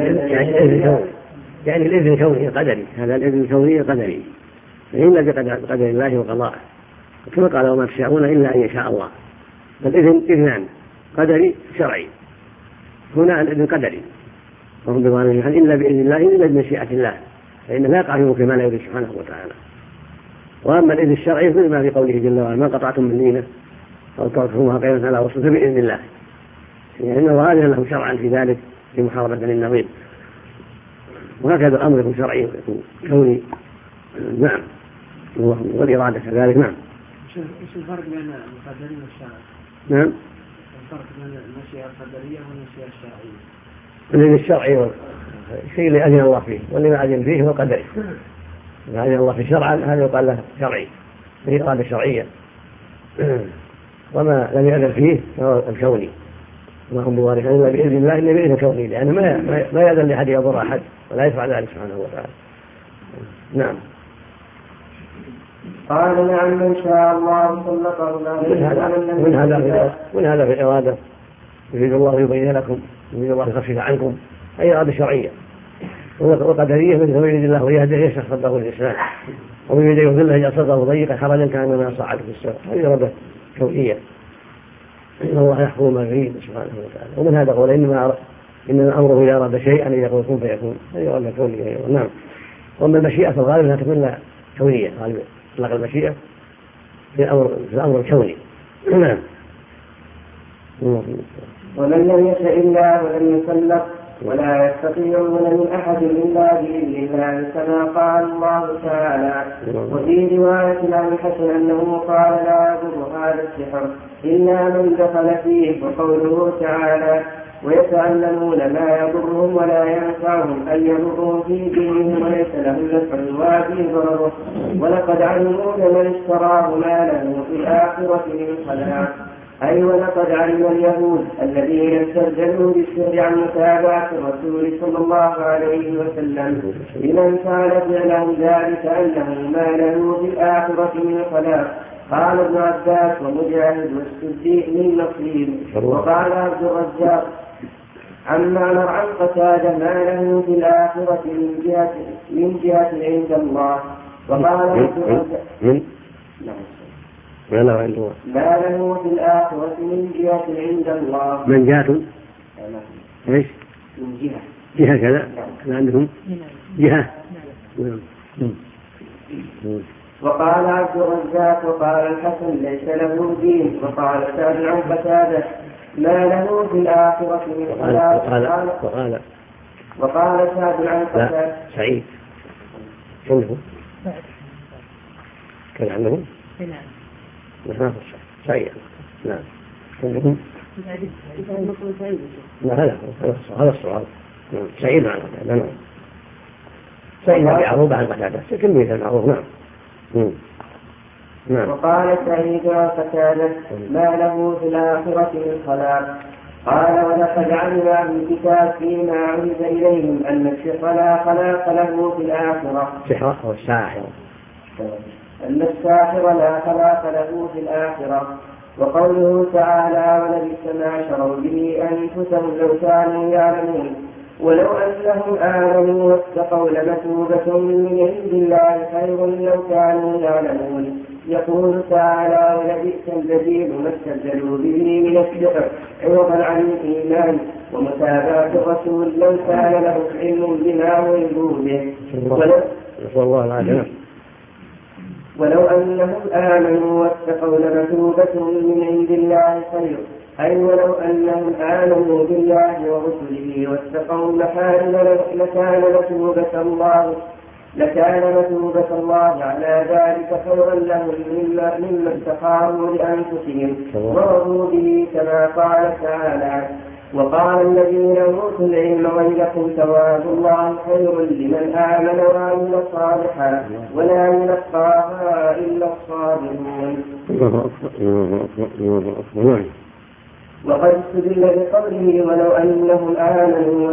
يعني الإذن الكوني قدري، هذا الإذن الكوني قدري إلا بقدر الله وقضاءه، كما قال وما تشاءون إلا أن يشاء الله. فالإذن إذنان، قدري شرعي. هنا الإذن قدري وهم بضارين إلا بإذن الله إلا بمشيئة الله، فإن لا يقع في ملك ما لا يريد سبحانه وتعالى. وأما الإذن الشرعي مثل ما في قوله جل وعلا ما قطعتم من لينة أو تركتموها قيمة على رسول بإذن الله، يعني إنه غالبا له شرعا في ذلك في محاربة للنظير. وهكذا الأمر يكون شرعي ويكون كوني. نعم. والإرادة كذلك. نعم. ايش الفرق بين القدرية والشرعية؟ نعم. الفرق بين المشيئة القدرية والمشيئة الشرعية. الذي الشرعي الشيء اللي أذن الله فيه، واللي ما أذن فيه هو قدري. إذا أذن الله فيه شرعا هذا يقال له شرعي، فيه إرادة شرعية. وما لم يأذن فيه فهو الكوني، وما هم بوارث إلا بإذن الله إلا بإذن كوني، لأنه ما يأذن لأحد يضر أحد ولا يفعل ذلك سبحانه وتعالى. نعم. قال نعم من شاء الله سلطه عليه. من هذا في الإرادة يريد الله يبين لكم، يريد الله يخفف عنكم، أي إرادة شرعية. وقدرية مثل ما يريد الله ويهديه يشرح صدره للإسلام، ويريد يذله يجعل صدره ضيقا حرجا كأنما يصعد في السماء، هذه إرادة كونية. إن الله يحكم ما يريد سبحانه وتعالى. ومن هذا قول إنما أمره إذا أراد شيئا أن يقول كن فيكون، هذه إرادة كونية. نعم. وأما المشيئة في الغالب لا تكون كونية، غالبا إطلاق المشيئة في الأمر الكوني. نعم. ومن لم يشاء الله ولم يسلط ولا يستطيعون من أحد إلا بإذن الله كما قال الله تعالى. وفي رواية عن الحسن أنه قال لا يضر هذا السحر إلا من دخل فيه. وقوله تعالى ويتعلمون ما يضرهم ولا ينفعهم أن يضرهم في دينهم وليس لهم نفع وفي ضرره ولقد علموا لمن اشتراه ما له في الآخرة من خلاق. أي ولقد علم اليهود الذين استرجلوا بالسر عن متابعة الرسول صلى الله عليه وسلم لمن فعل فعلهم ذلك أنه ما له في الآخرة من خلاق. قال ابن عباس ومجاهد والسدي من نصيب. وقال عبد الرزاق عن معمر عن قتادة ما له في الآخرة من جهة عند الله. وقال عبد الرزاق ما له في الآخرة من جهة عند الله. من جهة ايش؟ من جهة كذا عندهم جهة. وقال عبد الرزاق وقال الحسن ليس له دين. وقال سعد عن قتادة ما له في الآخرة من خلاق. وقال سعد عن قتادة سعيد عندهم كان عندهم سعيد نعم عندهم هذا الصواب سعيد عن قتادة سعيد معروف عن قتادة تلميذ معروف نعم. وقال سعيد عن قتادة ما له في الآخرة من خلاق. قال ولقد علم أهل الكتاب فيما عرض إليهم أن السحر لا خلاق له في الآخرة. السحر أو الساحر أن الساحر لا خلاق له في الآخرة. وقوله تعالى ولبئس ما شروا به أنفسهم لو كانوا يعلمون ولو أنهم آمنوا واتقوا لمثوبة من عند الله خير لو كانوا يعلمون. يقول تعالى ولبئس البديل ما استبدلوا به من السحر عوضا عن الإيمان ومتابعة الرسول لو كان له علم بما ويلوا به. ولو أنهم آمنوا واتقوا لمثوبة من عند الله خير. أي ولو أنهم آمنوا بالله ورسله واتقوا المحارم لكان مثوبة الله على ذلك خيرا لهم مما استخاروا لأنفسهم ورضوا به كما قال تعالى وقال الذين أوتوا العلم ويلكم ثواب الله خير لمن آمن وعمل صالحا ولا يلقاها إلا الصابرون. وقد استدل بقوله ولو أنهم آمنوا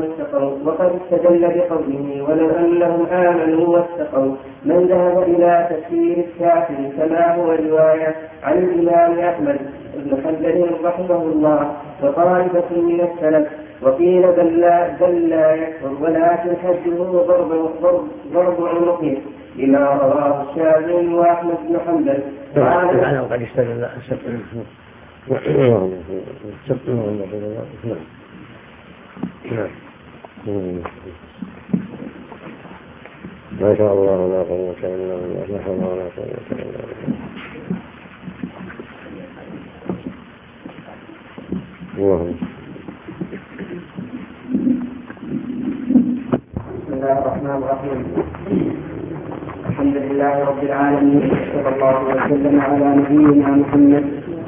واتقوا من ذهب إلى تفسير الكافر كما هو رواية عن الإمام أحمد بن حنبل رحمه الله وطائفة من السلف. وقيل بل لا يكفر ولكن حده ضرب عنقه لما رواه الشافعي وأحمد بن حنبل. وقد استدل ما شاء الله لا قوة إلا بالله لا حول ولا قوة إلا بالله. بسم الله الرحمن الرحيم. الحمد لله رب العالمين صلى الله وسلم على نبينا محمد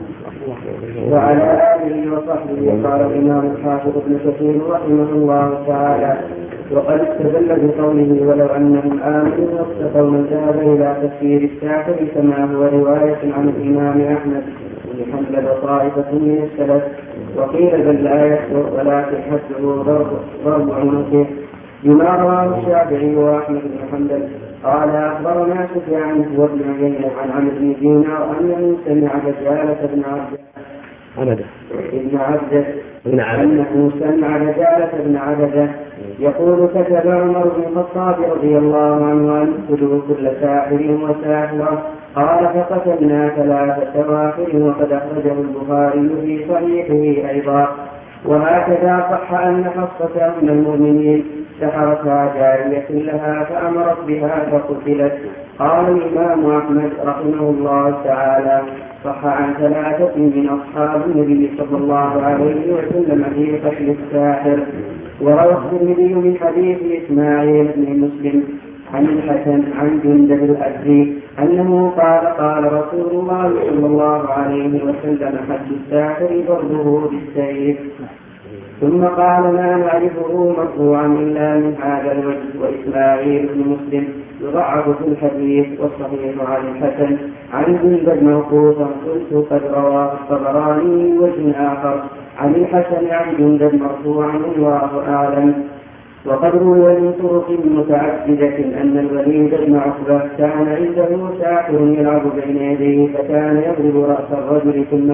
وعلى آله وصحبه. قال الإمام الحافظ ابن كثير رحمه الله تعالى وقد استدل بقوله ولو أنهم آمنوا واتقوا من ذهب إلى تفسير الساحر كما هو رواية عن الإمام أحمد بن حنبل وطائفة من السلف. وقيل بل لا يكفر ولكن حده ضرب عنقه بما رواه الشافعي وأحمد بن حنبل. قال أخبرنا سفيان وابن عيينة عن عمرو بن دينار أنه سمع دجالة بن عبده يقول كتب عمر بن الخطاب رضي الله عنه أن يقتلوا كل ساحر وساحرة. قال فقتلنا 3 سواحر وقد أخرجه البخاري في صحيحه أيضا. وهكذا صح أن حفصة أم المؤمنين سحرتها جارية لها فأمرت بها فقتلت. قال الإمام أحمد رحمه الله تعالى: صح عن 3 من أصحاب النبي صلى الله عليه وسلم في قتل الساحر. وروى الترمذي من حديث إسماعيل بن مسلم عن الحسن عن جندب الأزدي أنه قال: قال رسول الله صلى الله عليه وسلم: حد الساحر ضربه بالسيف. ثم قال: ما نعرفه مرفوعا إلا من هذا الوجه. وإسماعيل بن مسلم يضعف في الحديث، والصحيح عن الحسن عن جندب موقوفا. قلت: قد رواه الطبراني وجه آخر عن الحسن عن جندب مرفوعا والله أعلم. وقد روي من طرق متعددة أن الوليد بن عقبة كان عنده ساحر يلعب بين يديه، فكان يضرب رأس الرجل ثم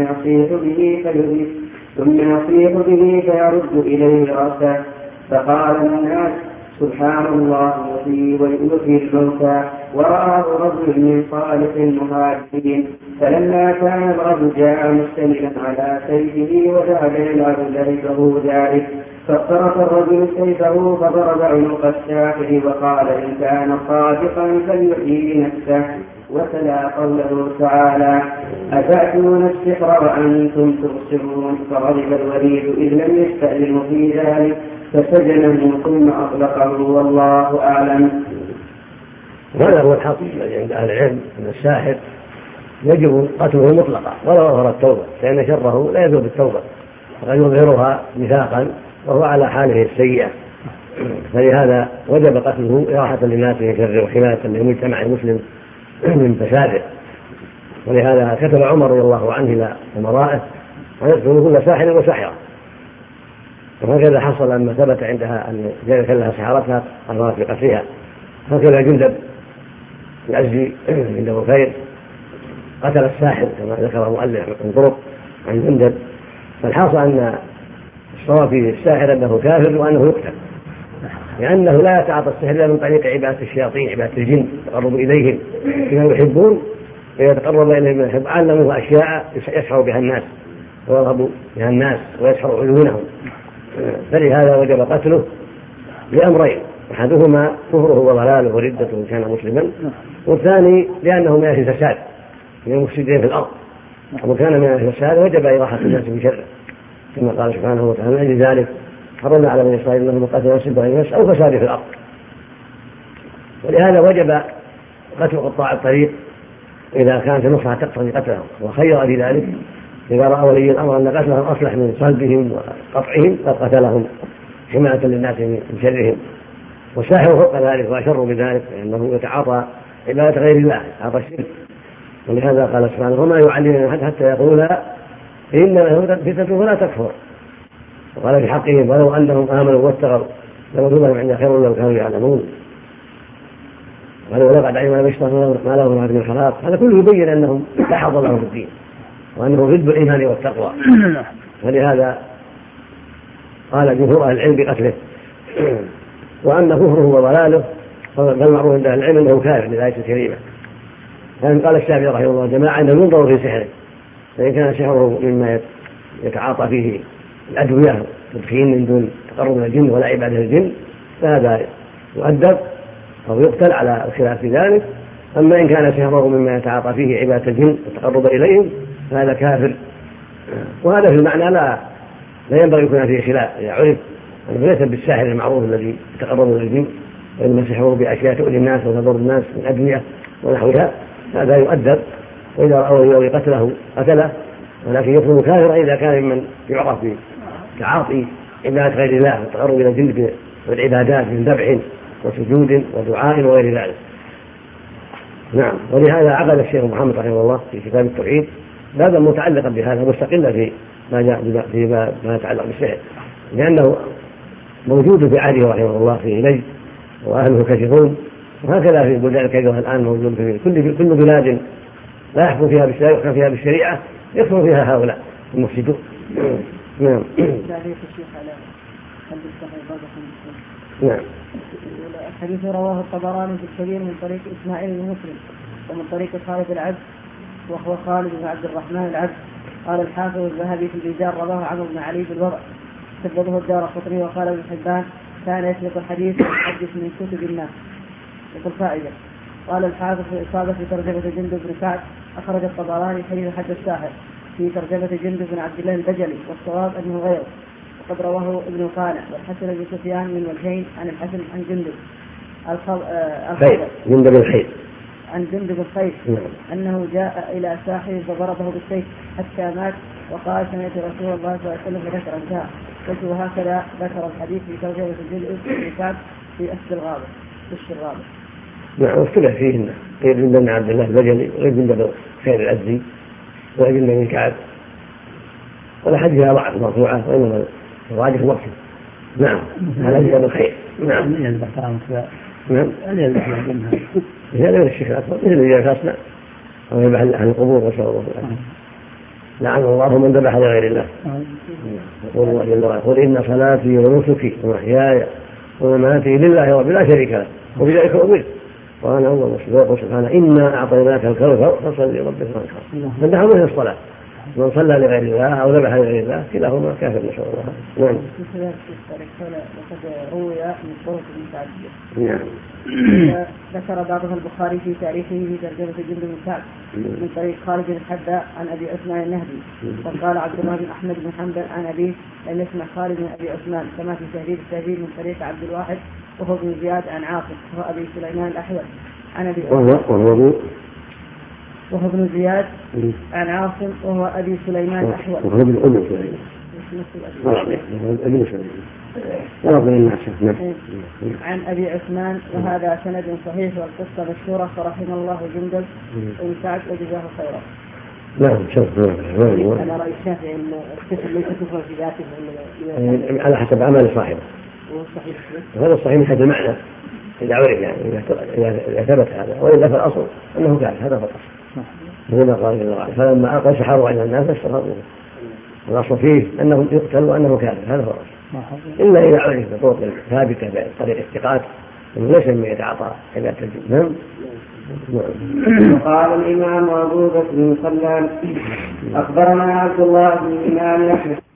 يصيح به فيرد إليه رأسه. فقال الناس: سبحان الله الذي يحيي الموتى. ورآه رجل من صالح المهاجرين، فلما كان الرجل جاء مستندا على سيفه وذهب يلعب لهبه ذلك، فاقترف الرجل سيفه فضرب عنق الساحر وقال: إن كان صادقا فليحيي نفسه. وتلا قوله تعالى: أتأتون السحر وأنتم تبصرون. فغضب الوليد إذ لم يستأذنوا في ذلك فسجنه ثم أطلقه والله أعلم. هذا هو الحق الذي عند أهل العلم أن الساحر يجب قتله مطلقا ولو أظهر التوبة، لأن شره لا يزول بالتوبة، وقد يظهرها نفاقا وهو على حاله السيئة، فلهذا وجب قتله إراحة للناس من شره وحماية للمجتمع المسلم من فساده. ولهذا كتب عمر رضي الله عنه إلى أمرائه أن يقتلوا كل ساحر وساحرة، وهكذا حصل لما ثبت عندها أن ذلك لها سحرتها أمرت بقتلها. هكذا جندب الأزدي عند بكير قتل الساحر كما ذكر المؤلف من طرق عن جندب. فالحاصل أن الصواب في الساحر أنه كافر وأنه يقتل، لأنه لا يتعاطى السحر إلا من طريق عبادة الشياطين، عبادة الجن، يتقرب إليهم بما يحبون ويتقرب إليهم بما يحب. علموه أشياء يسحر بها الناس ويرهب بها الناس ويسحر عيونهم، فلهذا وجب قتله لأمرين: أحدهما كفره وضلاله وردته إن كان مسلما، والثاني لأنه من أهل الفساد من المفسدين في الأرض، وكان من أهل الفساد وجب إراحة الناس بشره، كما قال سبحانه وتعالى: لذلك حرمنا على بني إسرائيل أنهم قتلوا نفسا بغير نفس أو فساد في الأرض. ولهذا وجب قتل قطاع الطريق إذا كانت النصرة تقتضي قتلهم، وخير في ذلك إذا رأى ولي الأمر أن قتلهم أصلح من صلبهم وقطعهم قد قتلهم حماية للناس من شرهم. والساحر فوق ذلك وأشر بذلك، لأنه يتعاطى عبادة غير الله، يتعاطى الشرك. ولهذا قال سبحانه: وما يعلمون حتى يقولا إنما فتنة فلا تكفر. وقال في حقهم: ولو أنهم آمنوا واتقوا لوجدوا عند خير لو كانوا يعلمون. ولو لقد علم المشترون ما له من الخلاق. هذا كله يبين أنهم لا حظ لهم في الدين، وأنه ضد الإيمان والتقوى. ولهذا قال جمهور أهل العلم بقتله. وأما كفره وضلاله فالمعروف عند أهل العلم أنه كافر للآية الكريمة. قال الشافعي رحمه الله جماعة أنه ينظر في سحره، فإن كان سحره مما يتعاطى فيه الأدوية تدخين من دون تقرب من الجن ولا عبادة الجن فهذا يؤدب أو يقتل على الخلاف في ذلك. أما إن كان سحره مما يتعاطى فيه عبادة الجن والتقرب إليهم فهذا كافر. وهذا في المعنى لا ينبغي يكون فيه خلاف، إذا عرف أنه ليس بالساحر المعروف الذي يتقرب من الجن، وإنما سحره بأشياء تؤذي الناس وتضر الناس من أدوية ونحوها، هذا يؤدب. وإذا رأوا قتله قتله، ولكن يكون كافرا إذا كان ممن يعرف بتعاطي عبادة غير الله والتقرب إلى الجن والعبادات من ذبح وسجود ودعاء وغير ذلك. نعم. ولهذا عقد الشيخ محمد رحمه الله في كتاب التوحيد بابا متعلقا بهذا مستقلا في ما جاء فيما يتعلق بالسحر، لأنه موجود في عهده رحمه الله في نجد وأهله كثيرون، وهكذا في البلدان الكثيرة الآن موجود في كل بلاد لا يحكم فيها بالشريعة يكفر فيها هؤلاء المفسدون. نعم. نعم. الحديث رواه الطبراني في الكبير من طريق إسماعيل بن مسلم ومن طريق خالد العبد وهو خالد بن عبد الرحمن العبد. قال الحافظ الذهبي في الرجال رواه عمرو بن علي بالوضع. سدده الدارقطني وقال ابن حبان كان يسبق الحديث ويحدث من كتب الناس. يقول فائدة. قال الحافظ في إصابة في ترجمة جندب بن سعد أخرج الطبراني حديث حد الساحر في ترجمة جندب بن عبد الله البجلي، والصواب أنه غيره، وقد رواه ابن قانع والحسن بن سفيان من وجهين عن الحسن عن جندب جندب الخير عن جندب الخير أنه جاء إلى ساحر فضربه بالسيف حتى مات، وقال سمعت رسول الله صلى الله عليه وسلم فذكر انتهى. قلت وهكذا ذكر الحديث في ترجمة جندب بن سعد في أسد الغابة نعم. واختلف فيه غير جندب بن عبد الله البجلي وغير جندب الخير الأزدي وغير جندب بن كعب، والأحاديث فيها ضعف مرفوعة، وإنما الراجح مرسل. نعم على جندب الخير. نعم نعم هذا من الشرك الأكبر مثل الذي فاسنا ويذبح عن القبور وسوى الله لعن الله من ذبح لغير الله. يقول الله جل وعلا قل إن صلاتي ونسكي ومحياي ومماتي لله رب لا شريك له وبذلك أمرت وأنا أول مسلم. ويقول سبحانه إنا أعطيناك الكوثر فصل لربك وانحر. فنحن مثل الصلاة، من صلى لغير الله أو ذبح لغير الله كلاهما كافر نسأل الله. نعم. وقد روي من طرق متعددة. نعم. ذكر بعضها البخاري في تاريخه في ترجمة جندب بن سعد من طريق خالد بن الحذاء عن أبي عثمان النهدي، وقال عبد الله بن أحمد بن حنبل عن أبيه لم يسمع خالد بن أبي عثمان، كما في تهذيب التهذيب من طريق عبد الواحد وهو بن زياد عن عاصم وهو أبي سليمان الأحول عن أبي وهو ابن زياد عن عاصم وهو أبي سليمان الأحول وهو ابن أم سليمان عن أبي عثمان، وهذا سند صحيح والقصة مشهورة فرحم الله جندب بن سعد وجزاه خيرا. نعم أنا رأي الشافعي أن الكفر ليس كفرا في ذاته على حسب عمل صاحبه، وهذا الصحيح من حيث المعنى إذا عرف يعني إذا ثبت هذا، وإلا فالأصل أنه كافر هذا فقط. هنا قال فلما ألقى سحروا على الناس استغفروه، الأصل فيه أنهم يقتل وأنه كافر هذا هو الأصل، إلا إذا عرف بطرق ثابتة بطريق الثقات ليس من يتعاطى عبادة الجن. وقال الإمام أبو بكر بن سلام أخبرنا عبد الله بن الإمام أحمد